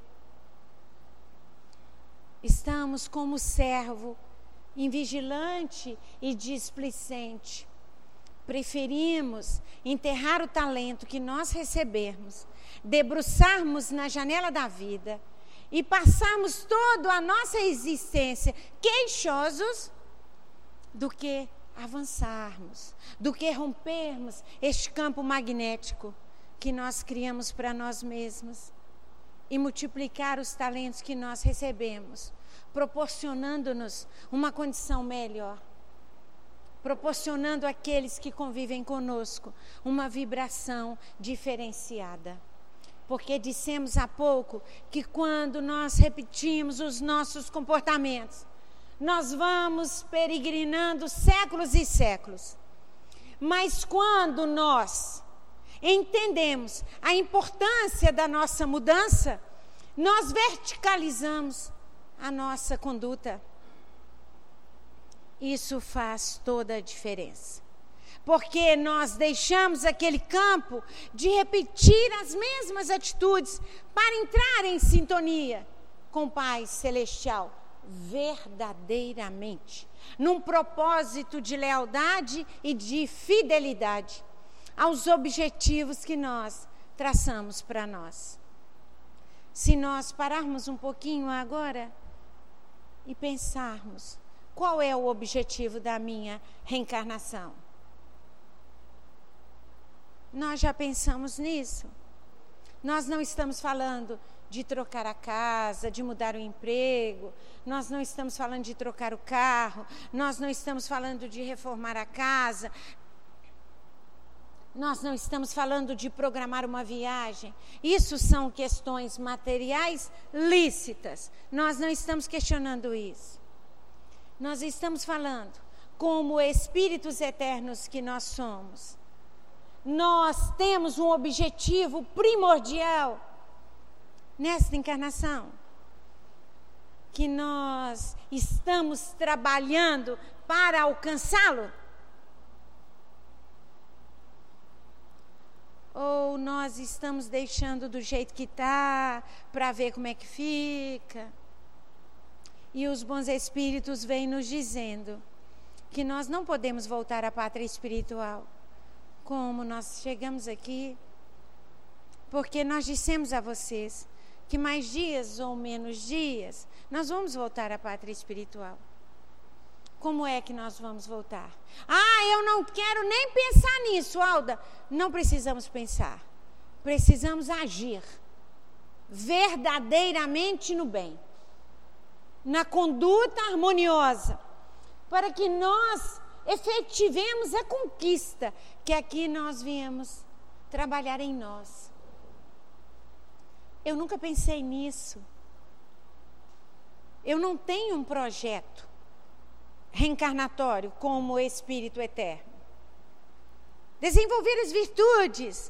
Estamos como servo, invigilante e displicente. Preferimos enterrar o talento que nós recebermos, debruçarmos na janela da vida e passarmos toda a nossa existência queixosos, do que avançarmos, do que rompermos este campo magnético que nós criamos para nós mesmos e multiplicar os talentos que nós recebemos, proporcionando-nos uma condição melhor, proporcionando àqueles que convivem conosco uma vibração diferenciada. Porque dissemos há pouco que quando nós repetimos os nossos comportamentos, nós vamos peregrinando séculos e séculos. Mas quando nós entendemos a importância da nossa mudança, nós verticalizamos a nossa conduta. Isso faz toda a diferença. Porque nós deixamos aquele campo de repetir as mesmas atitudes para entrar em sintonia com o Pai Celestial, verdadeiramente, num propósito de lealdade e de fidelidade aos objetivos que nós traçamos para nós. Se nós pararmos um pouquinho agora e pensarmos, qual é o objetivo da minha reencarnação? Nós já pensamos nisso? Nós não estamos falando de trocar a casa, de mudar o emprego, nós não estamos falando de trocar o carro, nós não estamos falando de reformar a casa, nós não estamos falando de programar uma viagem. Isso são questões materiais lícitas, nós não estamos questionando isso. Nós estamos falando, como espíritos eternos que nós somos, nós temos um objetivo primordial nesta encarnação, que nós estamos trabalhando para alcançá-lo? Ou nós estamos deixando do jeito que está, para ver como é que fica? E os bons espíritos vêm nos dizendo que nós não podemos voltar à pátria espiritual. Como nós chegamos aqui, porque nós dissemos a vocês que mais dias ou menos dias, nós vamos voltar à pátria espiritual. Como é que nós vamos voltar? Ah, eu não quero nem pensar nisso, Alda. Não precisamos pensar. Precisamos agir verdadeiramente no bem, na conduta harmoniosa, para que nós efetivemos a conquista que aqui nós viemos trabalhar em nós. Eu nunca pensei nisso. Eu não tenho um projeto reencarnatório como espírito eterno. Desenvolver as virtudes,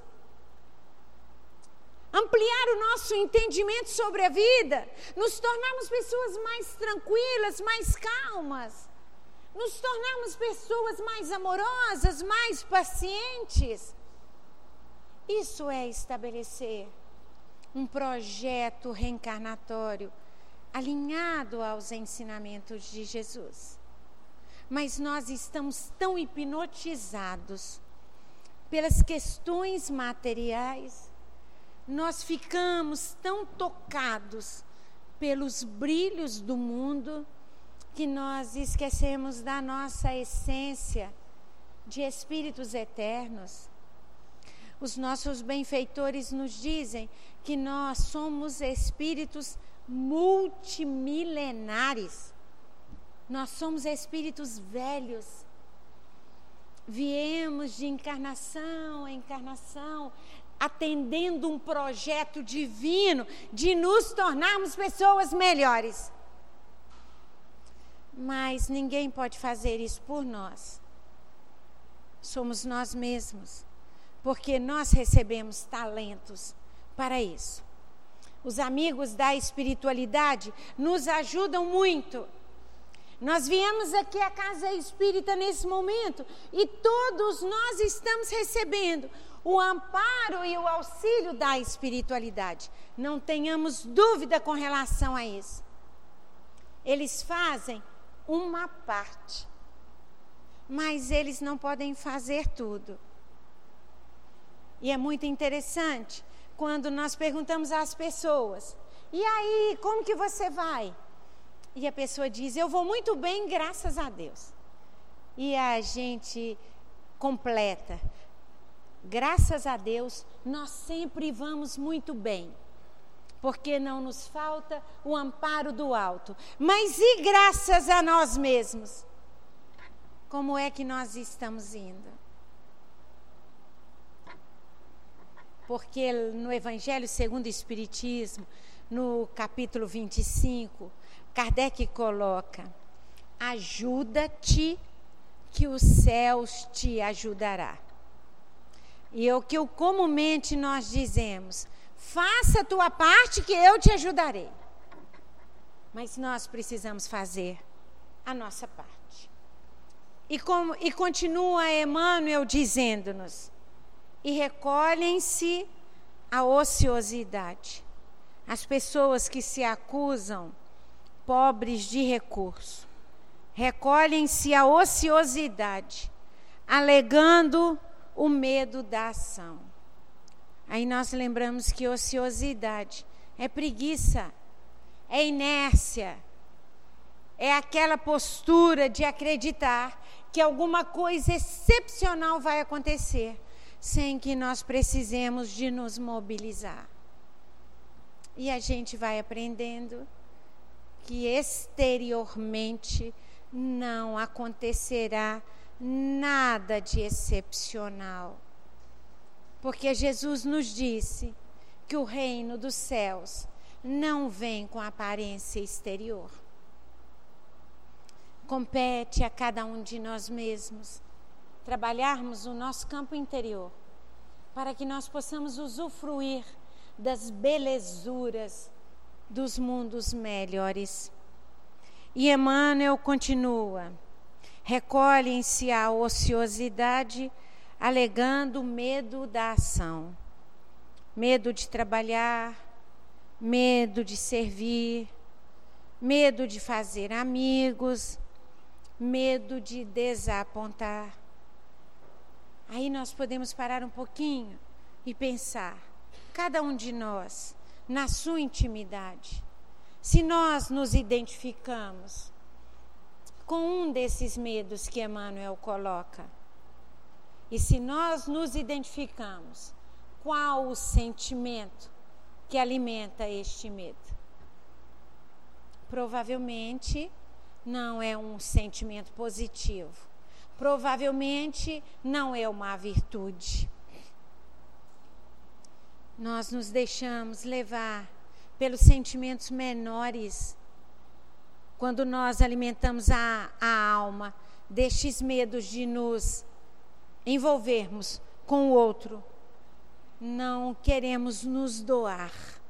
ampliar o nosso entendimento sobre a vida, nos tornarmos pessoas mais tranquilas, mais calmas, nos tornarmos pessoas mais amorosas, mais pacientes. Isso é estabelecer um projeto reencarnatório alinhado aos ensinamentos de Jesus. Mas nós estamos tão hipnotizados pelas questões materiais, nós ficamos tão tocados pelos brilhos do mundo, que nós esquecemos da nossa essência de espíritos eternos. Os nossos benfeitores nos dizem que nós somos espíritos multimilenares. Nós somos espíritos velhos. Viemos de encarnação em encarnação, atendendo um projeto divino de nos tornarmos pessoas melhores. Mas ninguém pode fazer isso por nós. Somos nós mesmos, porque nós recebemos talentos para isso. Os amigos da espiritualidade nos ajudam muito. Nós viemos aqui à Casa Espírita nesse momento e todos nós estamos recebendo o amparo e o auxílio da espiritualidade. Não tenhamos dúvida com relação a isso. Eles fazem uma parte, mas eles não podem fazer tudo. E é muito interessante quando nós perguntamos às pessoas: e aí, como que você vai? E a pessoa diz: eu vou muito bem, graças a Deus. E a gente completa: graças a Deus, nós sempre vamos muito bem, porque não nos falta o amparo do alto. Mas e graças a nós mesmos? Como é que nós estamos indo? Porque no Evangelho segundo o Espiritismo, no capítulo vinte e cinco, Kardec coloca: ajuda-te que os céus te ajudará. E é o que comumente nós dizemos: faça a tua parte que eu te ajudarei. Mas nós precisamos fazer a nossa parte. E, como, e continua Emmanuel dizendo-nos: e recolhem-se a ociosidade. As pessoas que se acusam pobres de recurso. Recolhem-se à ociosidade, alegando o medo da ação. Aí nós lembramos que ociosidade é preguiça, é inércia, é aquela postura de acreditar que alguma coisa excepcional vai acontecer, sem que nós precisemos de nos mobilizar. E a gente vai aprendendo que exteriormente não acontecerá nada de excepcional. Porque Jesus nos disse que o reino dos céus não vem com aparência exterior. Compete a cada um de nós mesmos trabalharmos o nosso campo interior, para que nós possamos usufruir das belezuras dos mundos melhores. E Emmanuel continua: recolhem-se à ociosidade, alegando medo da ação, medo de trabalhar, medo de servir, medo de fazer amigos, medo de desapontar. Aí nós podemos parar um pouquinho e pensar, cada um de nós, na sua intimidade, se nós nos identificamos com um desses medos que Emmanuel coloca, e se nós nos identificamos, qual o sentimento que alimenta este medo? Provavelmente não é um sentimento positivo. Provavelmente não é uma virtude. Nós nos deixamos levar pelos sentimentos menores quando nós alimentamos a, a alma destes medos de nos envolvermos com o outro. Não queremos nos doar.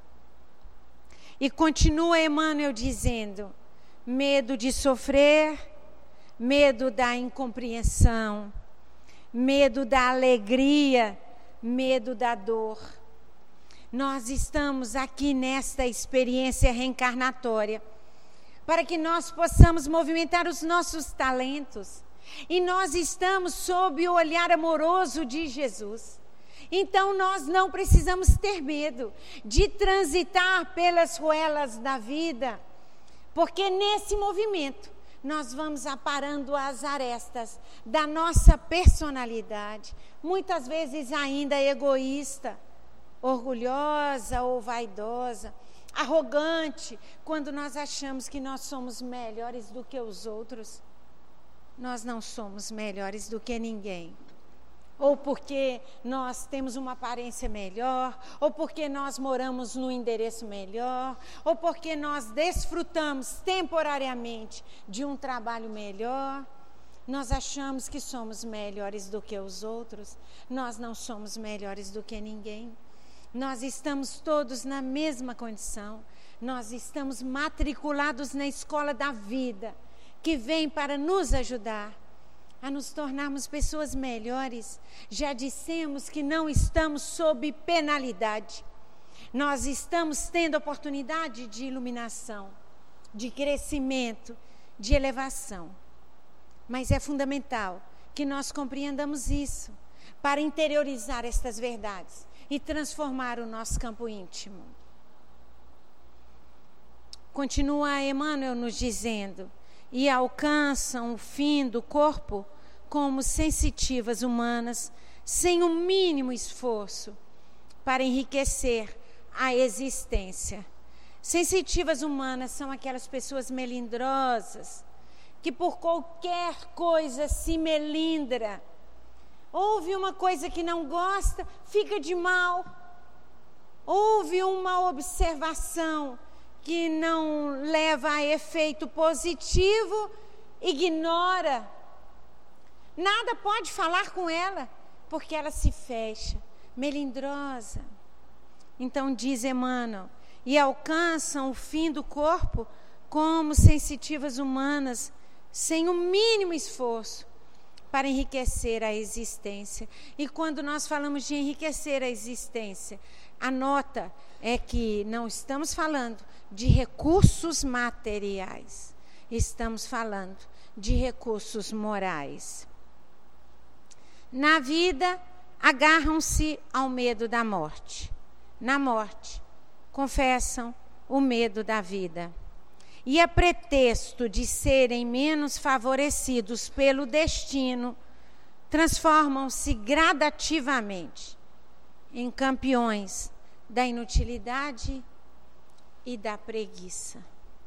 E continua Emmanuel dizendo: medo de sofrer, medo da incompreensão, medo da alegria, medo da dor. Nós estamos aqui nesta experiência reencarnatória para que nós possamos movimentar os nossos talentos. E nós estamos sob o olhar amoroso de Jesus. Então nós não precisamos ter medo de transitar pelas ruelas da vida, porque nesse movimento nós vamos aparando as arestas da nossa personalidade, muitas vezes ainda egoísta, orgulhosa ou vaidosa, arrogante, quando nós achamos que nós somos melhores do que os outros. Nós não somos melhores do que ninguém. Ou porque nós temos uma aparência melhor, ou porque nós moramos num endereço melhor, ou porque nós desfrutamos temporariamente de um trabalho melhor. Nós achamos que somos melhores do que os outros. Nós não somos melhores do que ninguém. Nós estamos todos na mesma condição. Nós estamos matriculados na escola da vida, que vem para nos ajudar a nos tornarmos pessoas melhores. Já dissemos que não estamos sob penalidade. Nós estamos tendo oportunidade de iluminação, de crescimento, de elevação. Mas é fundamental que nós compreendamos isso para interiorizar estas verdades e transformar o nosso campo íntimo. Continua Emmanuel nos dizendo: e alcançam o fim do corpo como sensitivas humanas, sem o mínimo esforço para enriquecer a existência. Sensitivas humanas são aquelas pessoas melindrosas, que por qualquer coisa se melindra. Ouve uma coisa que não gosta, fica de mal. Ouve uma observação que não leva a efeito positivo, ignora. Nada pode falar com ela, porque ela se fecha, melindrosa. Então diz Emmanuel: e alcançam o fim do corpo como sensitivas humanas, sem o mínimo esforço para enriquecer a existência. E quando nós falamos de enriquecer a existência, A nota é que não estamos falando de recursos materiais, estamos falando de recursos morais. Na vida, agarram-se ao medo da morte. Na morte, confessam o medo da vida. E a pretexto de serem menos favorecidos pelo destino, transformam-se gradativamente em campeões da inutilidade e da preguiça.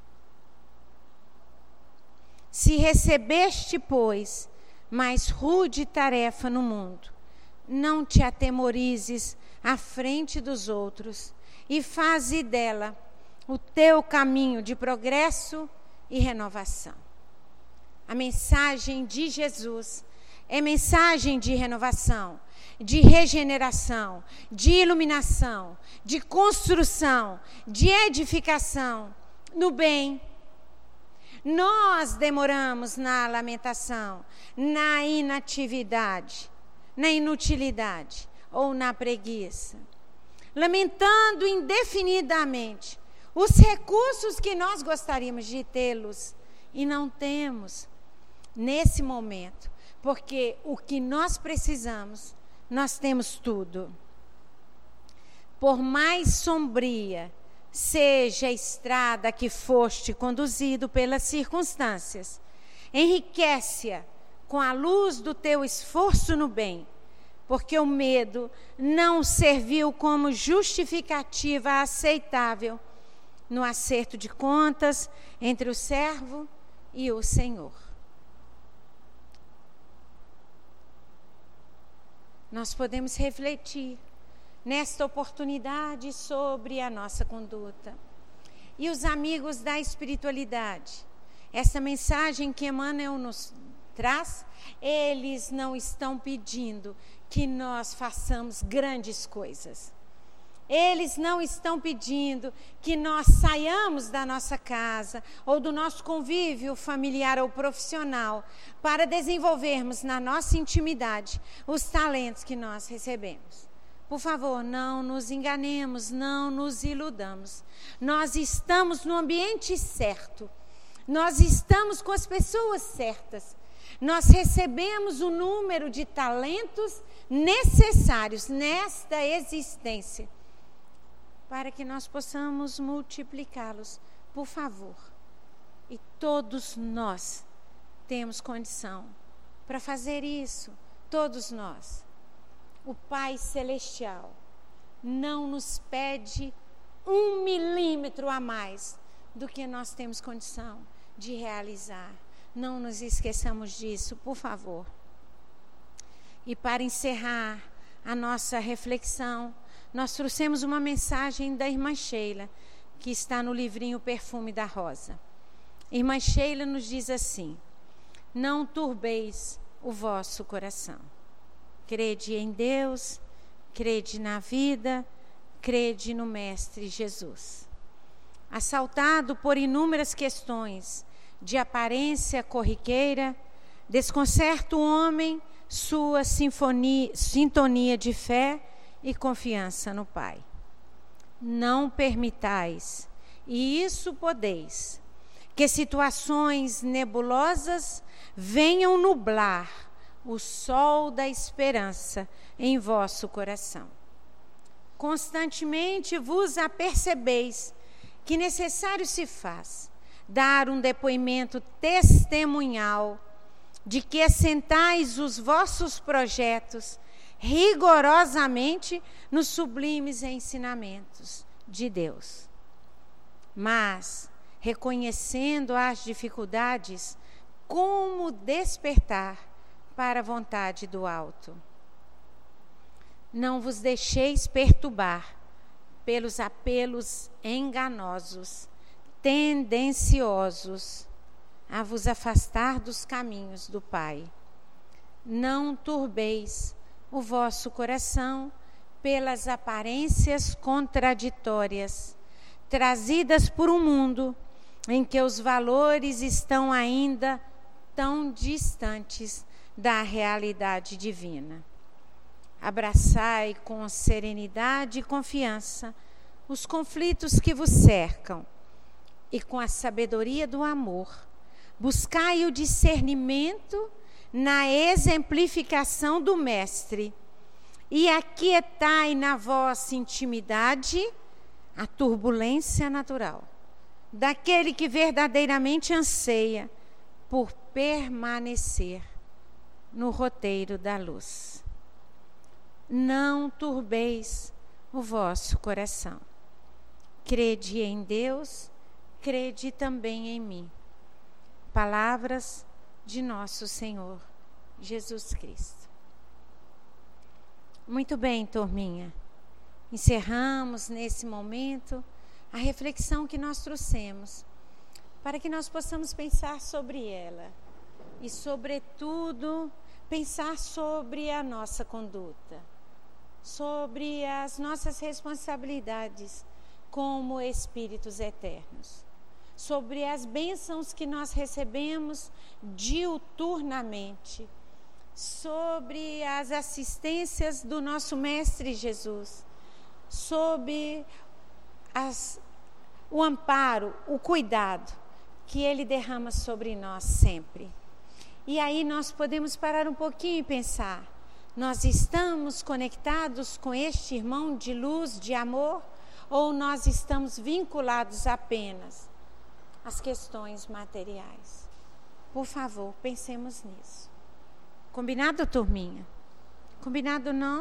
Se recebeste, pois, mais rude tarefa no mundo, não te atemorizes à frente dos outros e faze dela o teu caminho de progresso e renovação. A mensagem de Jesus é mensagem de renovação, de regeneração, de iluminação, de construção, de edificação no bem. Nós demoramos na lamentação, na inatividade, na inutilidade ou na preguiça, lamentando indefinidamente os recursos que nós gostaríamos de tê-los e não temos nesse momento, porque o que nós precisamos, nós temos tudo. Por mais sombria seja a estrada que foste conduzido pelas circunstâncias, enriquece-a com a luz do teu esforço no bem, porque o medo não serviu como justificativa aceitável no acerto de contas entre o servo e o Senhor. Nós podemos refletir nesta oportunidade sobre a nossa conduta. E os amigos da espiritualidade, essa mensagem que Emmanuel nos traz, eles não estão pedindo que nós façamos grandes coisas. Eles não estão pedindo que nós saiamos da nossa casa ou do nosso convívio familiar ou profissional para desenvolvermos na nossa intimidade os talentos que nós recebemos. Por favor, não nos enganemos, não nos iludamos. Nós estamos no ambiente certo. Nós estamos com as pessoas certas. Nós recebemos o número de talentos necessários nesta existência para que nós possamos multiplicá-los, por favor. E todos nós temos condição para fazer isso, todos nós. O Pai Celestial não nos pede um milímetro a mais do que nós temos condição de realizar. Não nos esqueçamos disso, por favor. E para encerrar a nossa reflexão, nós trouxemos uma mensagem da Irmã Sheila, que está no livrinho Perfume da Rosa. Irmã Sheila nos diz assim: não turbeis o vosso coração. Crede em Deus, crede na vida, crede no Mestre Jesus. Assaltado por inúmeras questões de aparência corriqueira, desconcerta o homem sua sinfonia, sintonia de fé e confiança no Pai. Não permitais, e isso podeis, que situações nebulosas venham nublar o sol da esperança em vosso coração. Constantemente vos apercebeis que necessário se faz dar um depoimento testemunhal de que assentais os vossos projetos rigorosamente nos sublimes ensinamentos de Deus. Mas, reconhecendo as dificuldades, como despertar para a vontade do alto? Não vos deixeis perturbar pelos apelos enganosos, tendenciosos a vos afastar dos caminhos do Pai. Não turbeis o vosso coração pelas aparências contraditórias, trazidas por um mundo em que os valores estão ainda tão distantes da realidade divina. Abraçai com serenidade e confiança os conflitos que vos cercam, e com a sabedoria do amor, buscai o discernimento na exemplificação do Mestre, e aquietai na vossa intimidade a turbulência natural daquele que verdadeiramente anseia por permanecer no roteiro da luz. Não turbeis o vosso coração. Crede em Deus, crede também em mim. Palavras de nosso Senhor Jesus Cristo. Muito bem, turminha. Encerramos nesse momento a reflexão que nós trouxemos, para que nós possamos pensar sobre ela e, sobretudo, pensar sobre a nossa conduta, sobre as nossas responsabilidades como espíritos eternos, sobre as bênçãos que nós recebemos diuturnamente, sobre as assistências do nosso Mestre Jesus, sobre as, o amparo, o cuidado que Ele derrama sobre nós sempre. E aí nós podemos parar um pouquinho e pensar: nós estamos conectados com este irmão de luz, de amor, ou nós estamos vinculados apenas às questões materiais? Por favor, pensemos nisso. Combinado, turminha? Combinado não?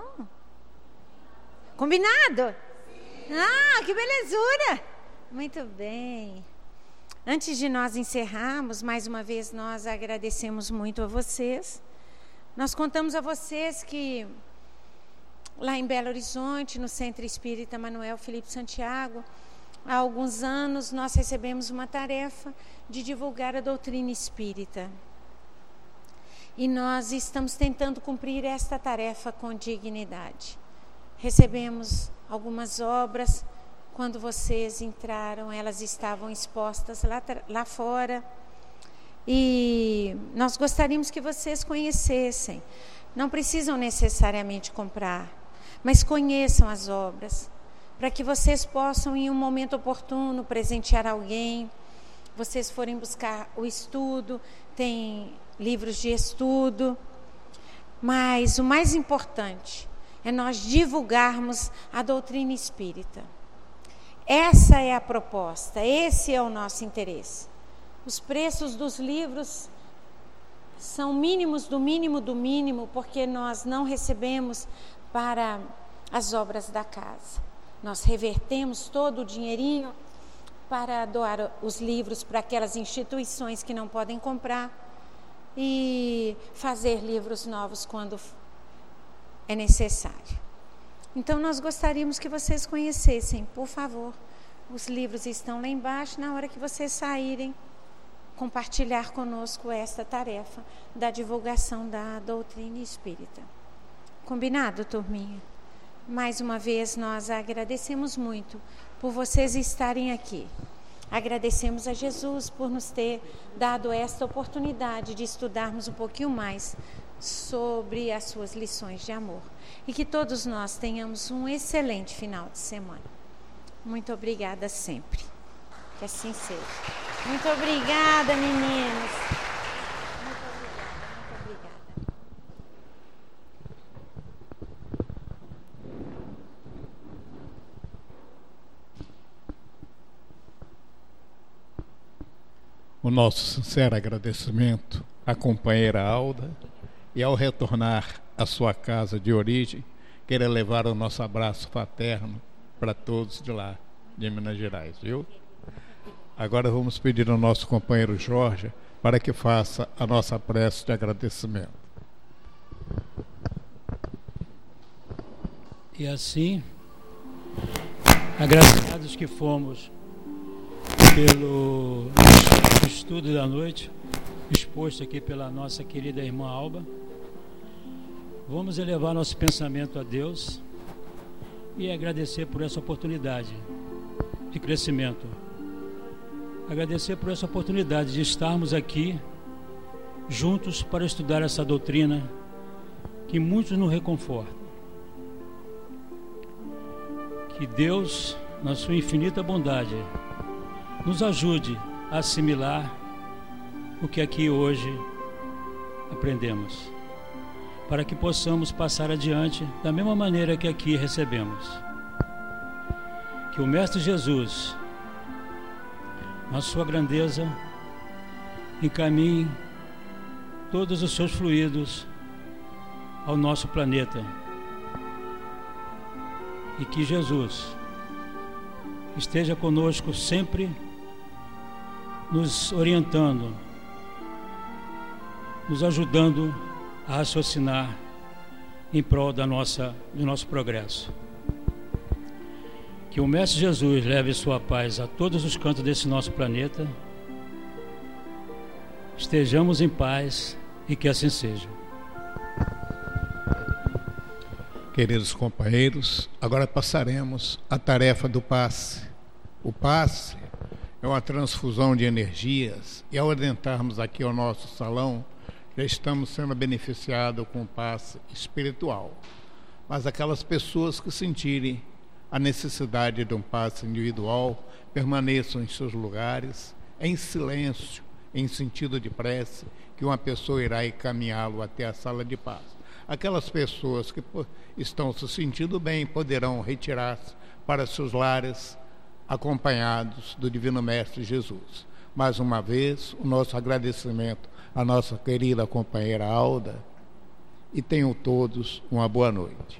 Combinado? Ah, que belezura! Muito bem. Antes de nós encerrarmos, mais uma vez nós agradecemos muito a vocês. Nós contamos a vocês que lá em Belo Horizonte, no Centro Espírita Manuel Felipe Santiago, há alguns anos nós recebemos uma tarefa de divulgar a doutrina espírita. E nós estamos tentando cumprir esta tarefa com dignidade. Recebemos algumas obras. Quando vocês entraram, elas estavam expostas lá, lá fora. E nós gostaríamos que vocês conhecessem. Não precisam necessariamente comprar, mas conheçam as obras, para que vocês possam, em um momento oportuno, presentear alguém. Vocês forem buscar o estudo, tem livros de estudo. Mas o mais importante é nós divulgarmos a doutrina espírita. Essa é a proposta, esse é o nosso interesse. Os preços dos livros são mínimos do mínimo do mínimo, porque nós não recebemos para as obras da casa. Nós revertemos todo o dinheirinho para doar os livros para aquelas instituições que não podem comprar e fazer livros novos quando é necessário. Então, nós gostaríamos que vocês conhecessem, por favor. Os livros estão lá embaixo. Na hora que vocês saírem, compartilhar conosco esta tarefa da divulgação da doutrina espírita. Combinado, turminha? Mais uma vez, nós agradecemos muito por vocês estarem aqui. Agradecemos a Jesus por nos ter dado esta oportunidade de estudarmos um pouquinho mais sobre as suas lições de amor. E que todos nós tenhamos um excelente final de semana. Muito obrigada sempre. Que assim seja. Muito obrigada, meninos. Muito obrigada, muito obrigada. O nosso sincero agradecimento à companheira Alda, e ao retornar à sua casa de origem, querer levar o nosso abraço fraterno para todos de lá, de Minas Gerais, viu? Agora vamos pedir ao nosso companheiro Jorge para que faça a nossa prece de agradecimento. E assim, agraciados que fomos pelo estudo da noite, exposto aqui pela nossa querida irmã Alba, vamos elevar nosso pensamento a Deus e agradecer por essa oportunidade de crescimento. Agradecer por essa oportunidade de estarmos aqui juntos para estudar essa doutrina que muitos nos reconfortam. Que Deus, na sua infinita bondade, nos ajude a assimilar o que aqui hoje aprendemos, para que possamos passar adiante da mesma maneira que aqui recebemos. Que o Mestre Jesus, na sua grandeza, encaminhe todos os seus fluidos ao nosso planeta, e que Jesus esteja conosco sempre, nos orientando, nos ajudando a raciocinar em prol da nossa, do nosso progresso. Que o Mestre Jesus leve sua paz a todos os cantos desse nosso planeta. Estejamos em paz e que assim seja. Queridos companheiros, agora passaremos à tarefa do passe. O passe é uma transfusão de energias e ao adentrarmos aqui ao nosso salão, já estamos sendo beneficiados com o passe espiritual. Mas aquelas pessoas que sentirem a necessidade de um passe individual, permaneçam em seus lugares, em silêncio, em sentido de prece, que uma pessoa irá encaminhá-lo até a sala de passe. Aquelas pessoas que estão se sentindo bem poderão retirar-se para seus lares, acompanhados do Divino Mestre Jesus. Mais uma vez, o nosso agradecimento à nossa querida companheira Alda, e tenham todos uma boa noite.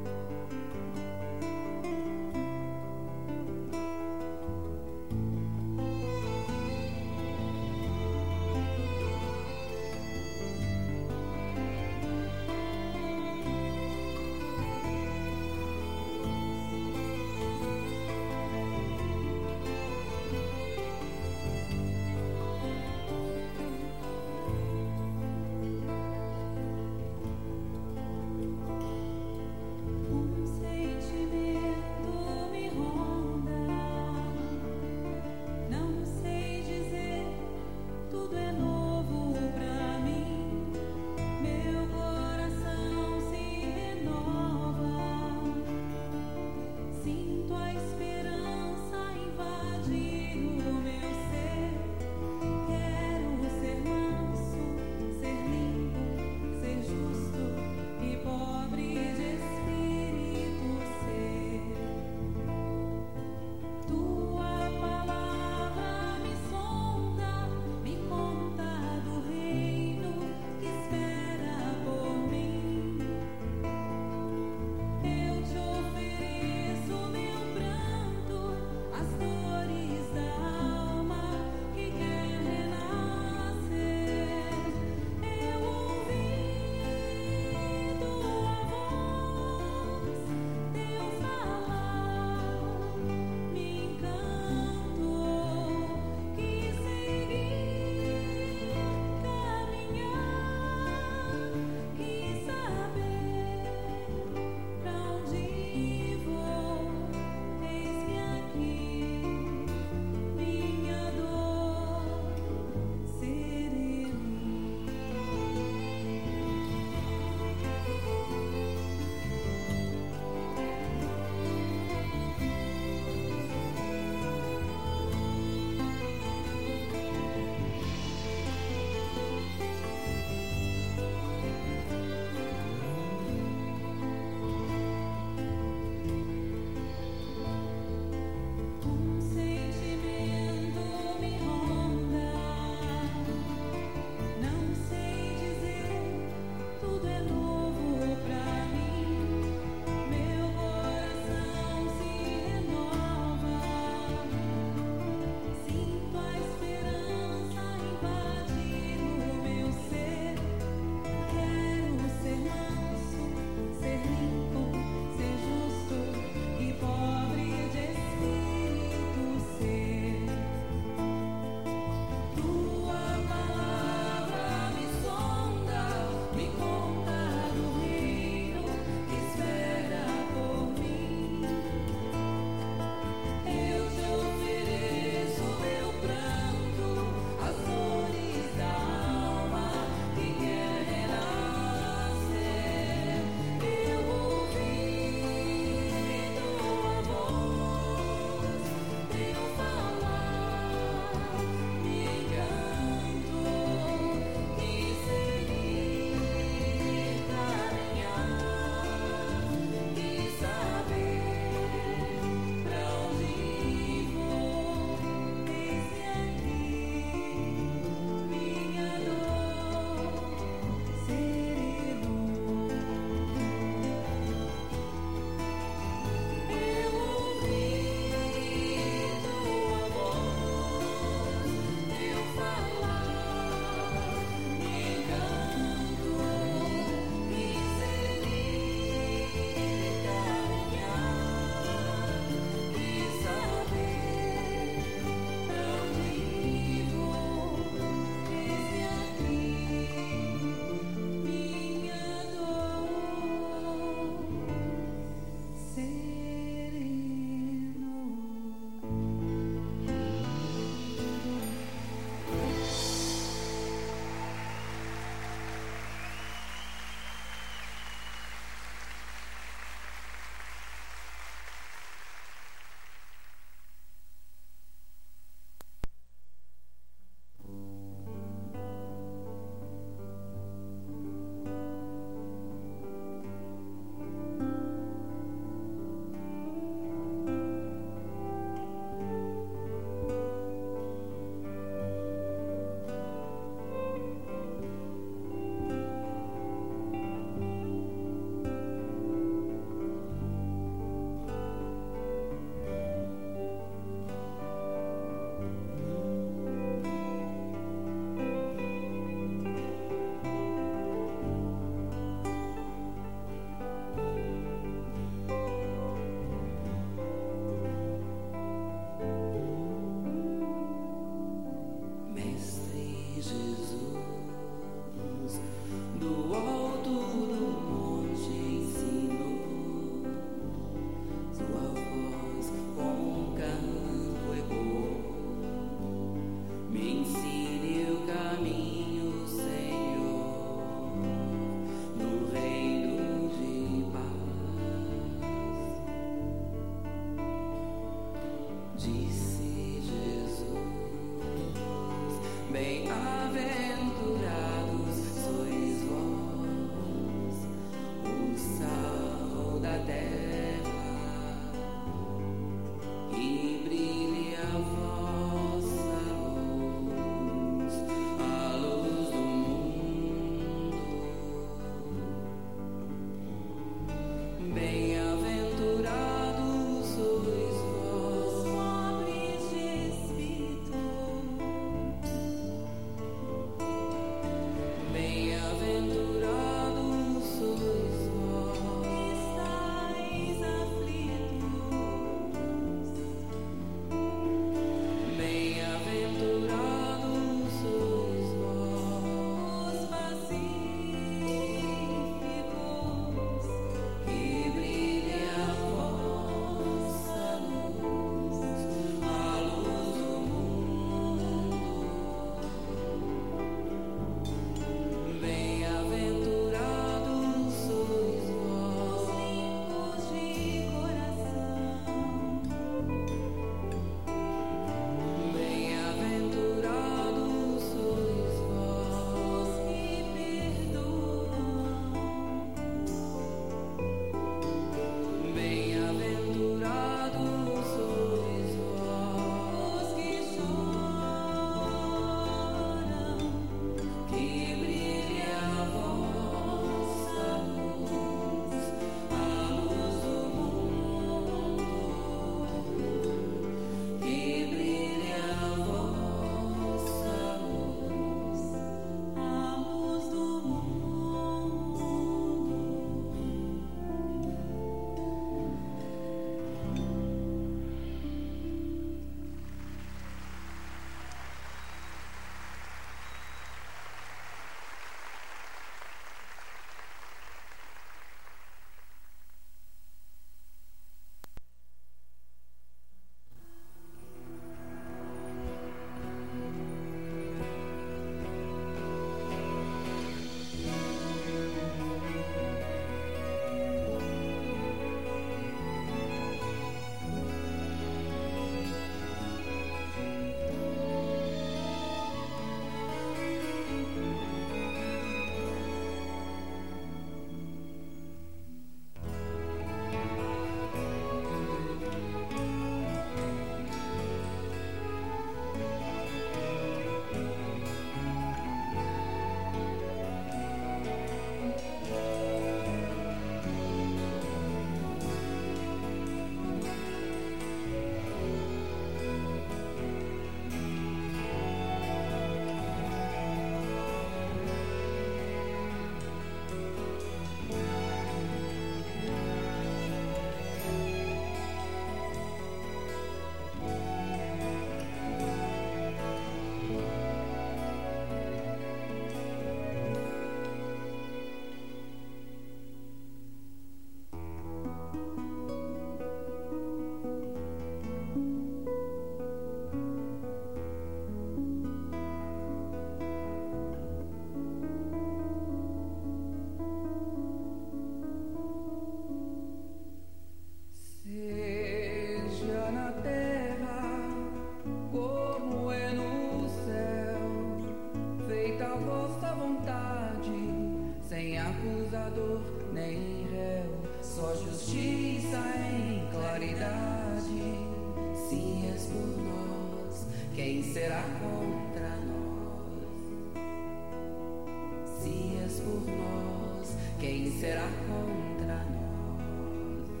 pecador nem réu, só justiça em claridade. Se és por nós, quem será contra nós? Se és por nós, quem será contra nós?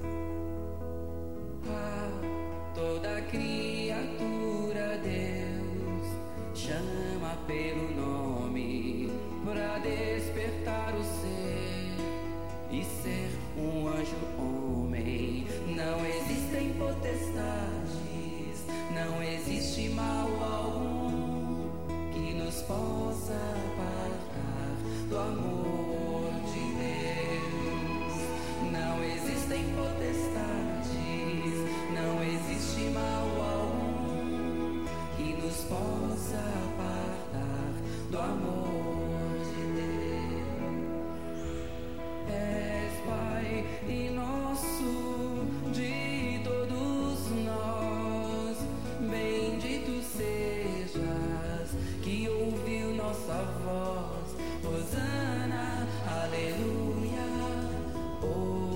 Ah, toda criatura Deus chama pelo nome para despertar o ser e ser um anjo homem. Não existem potestades, não existe mal algum que nos possa apartar do amor de Deus. Não existem potestades, não existe mal algum que nos possa apartar do amor de Deus. És Pai e nosso de todos nós, bendito sejas que ouviu nossa voz. Hosana, aleluia, oh,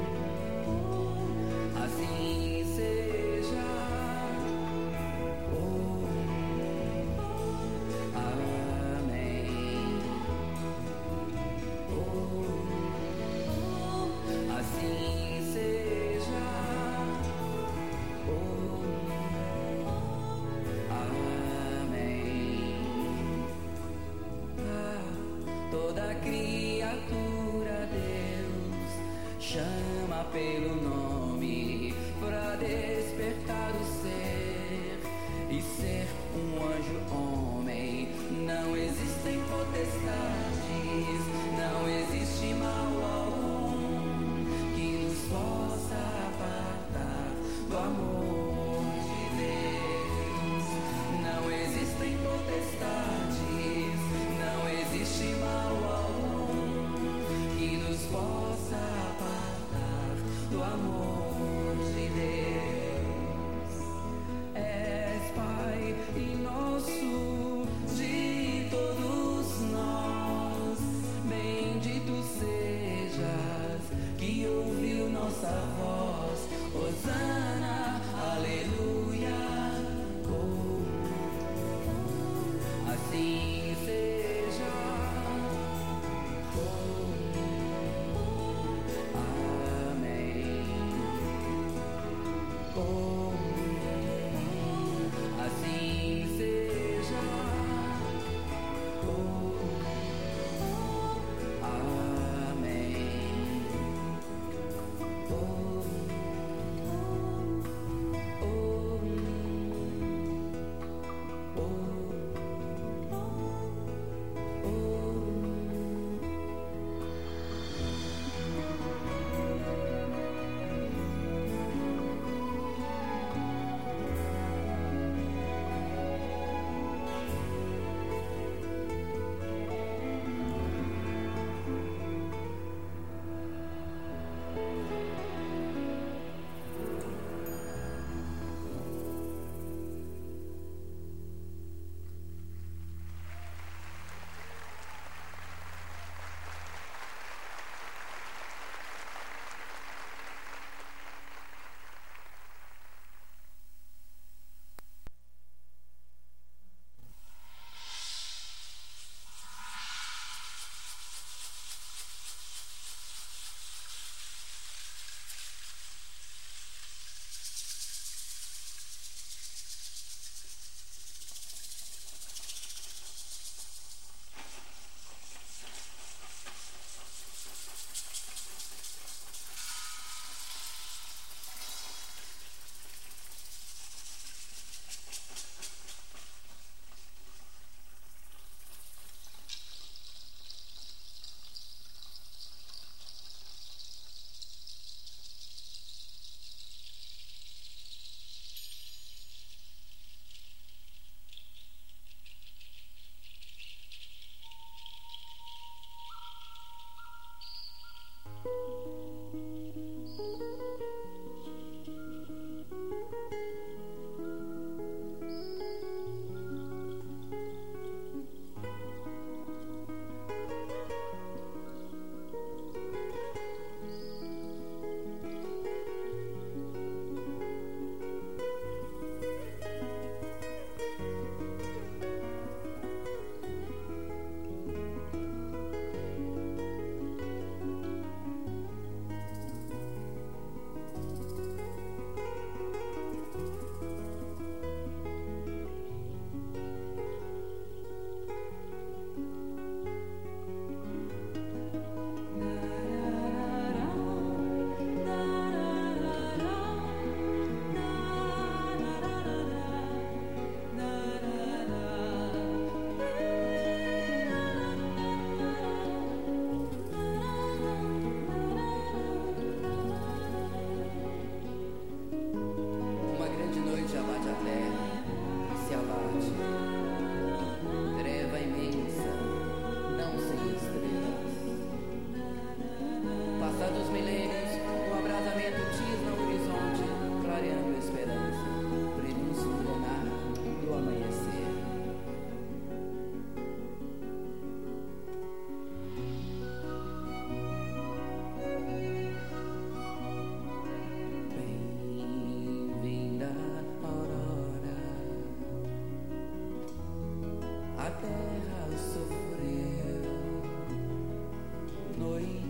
assim seja, oh, amém, oh, assim seja, oh, amém. Ah, toda criatura Deus chama pelo nome para despertar o ser e ser um anjo homem. Não existem potestades, não existe mal algum que nos possa apartar do amor de Deus. Não existem potestades, não existe mal algum que nos possa apartar do amor de Deus. És Pai e nosso de todos nós, bendito sejas que ouviu nossa voz. Hosana, aleluia, oh, assim seja, oh, amém, oh, assim seja, oh, amém, oh, oh, oh, oh.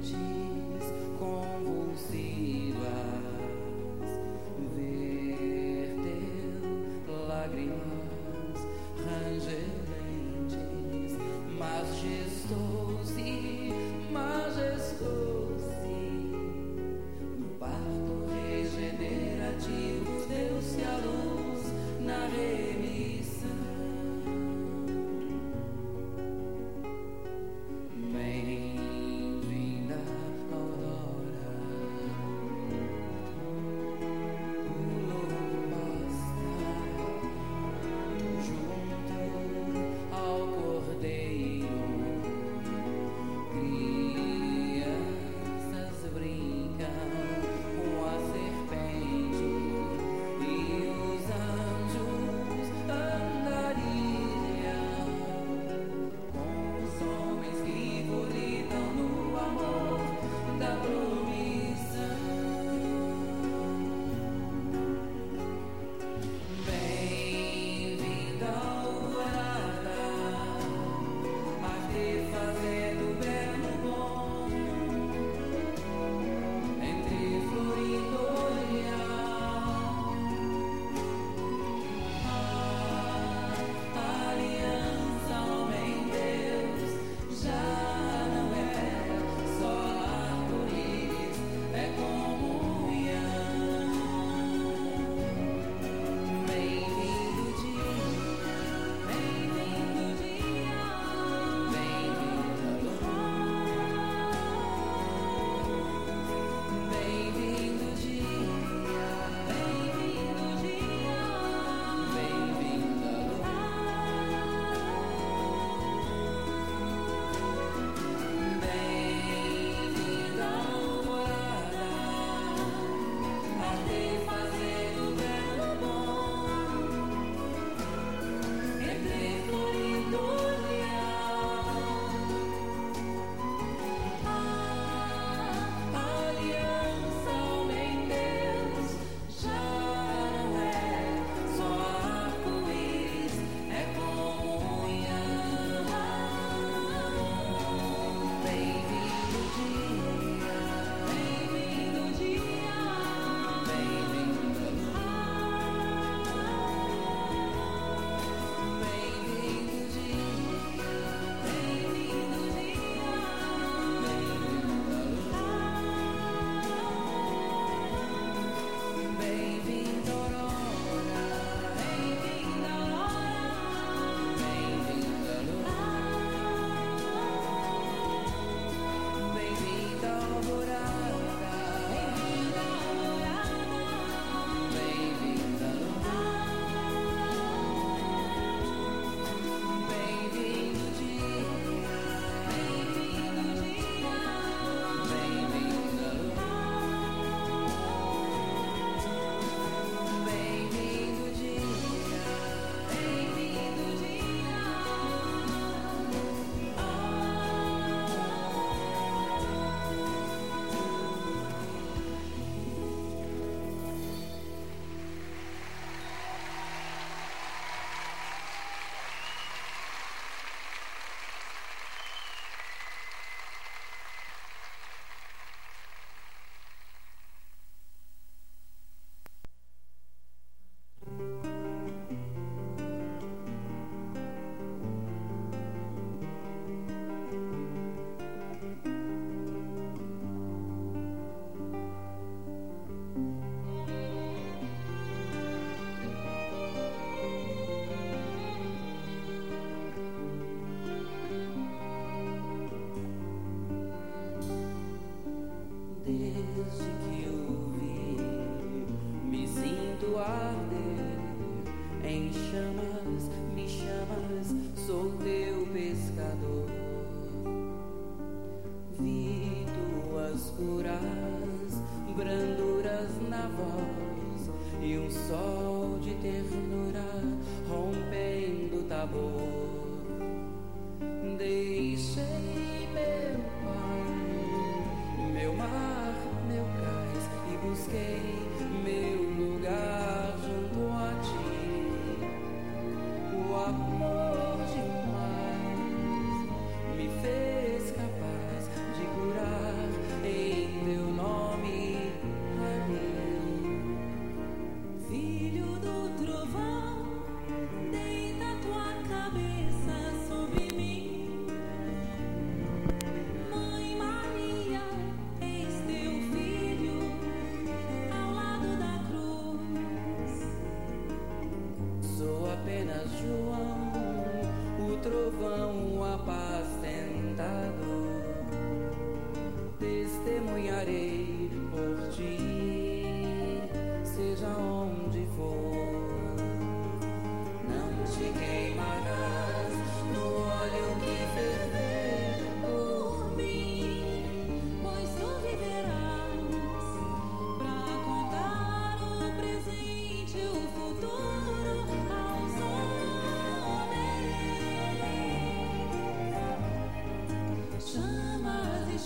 Amor demais me fez capaz de curar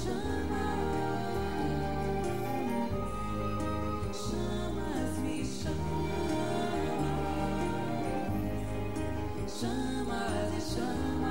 chamas, me chamas, chamas e chamas.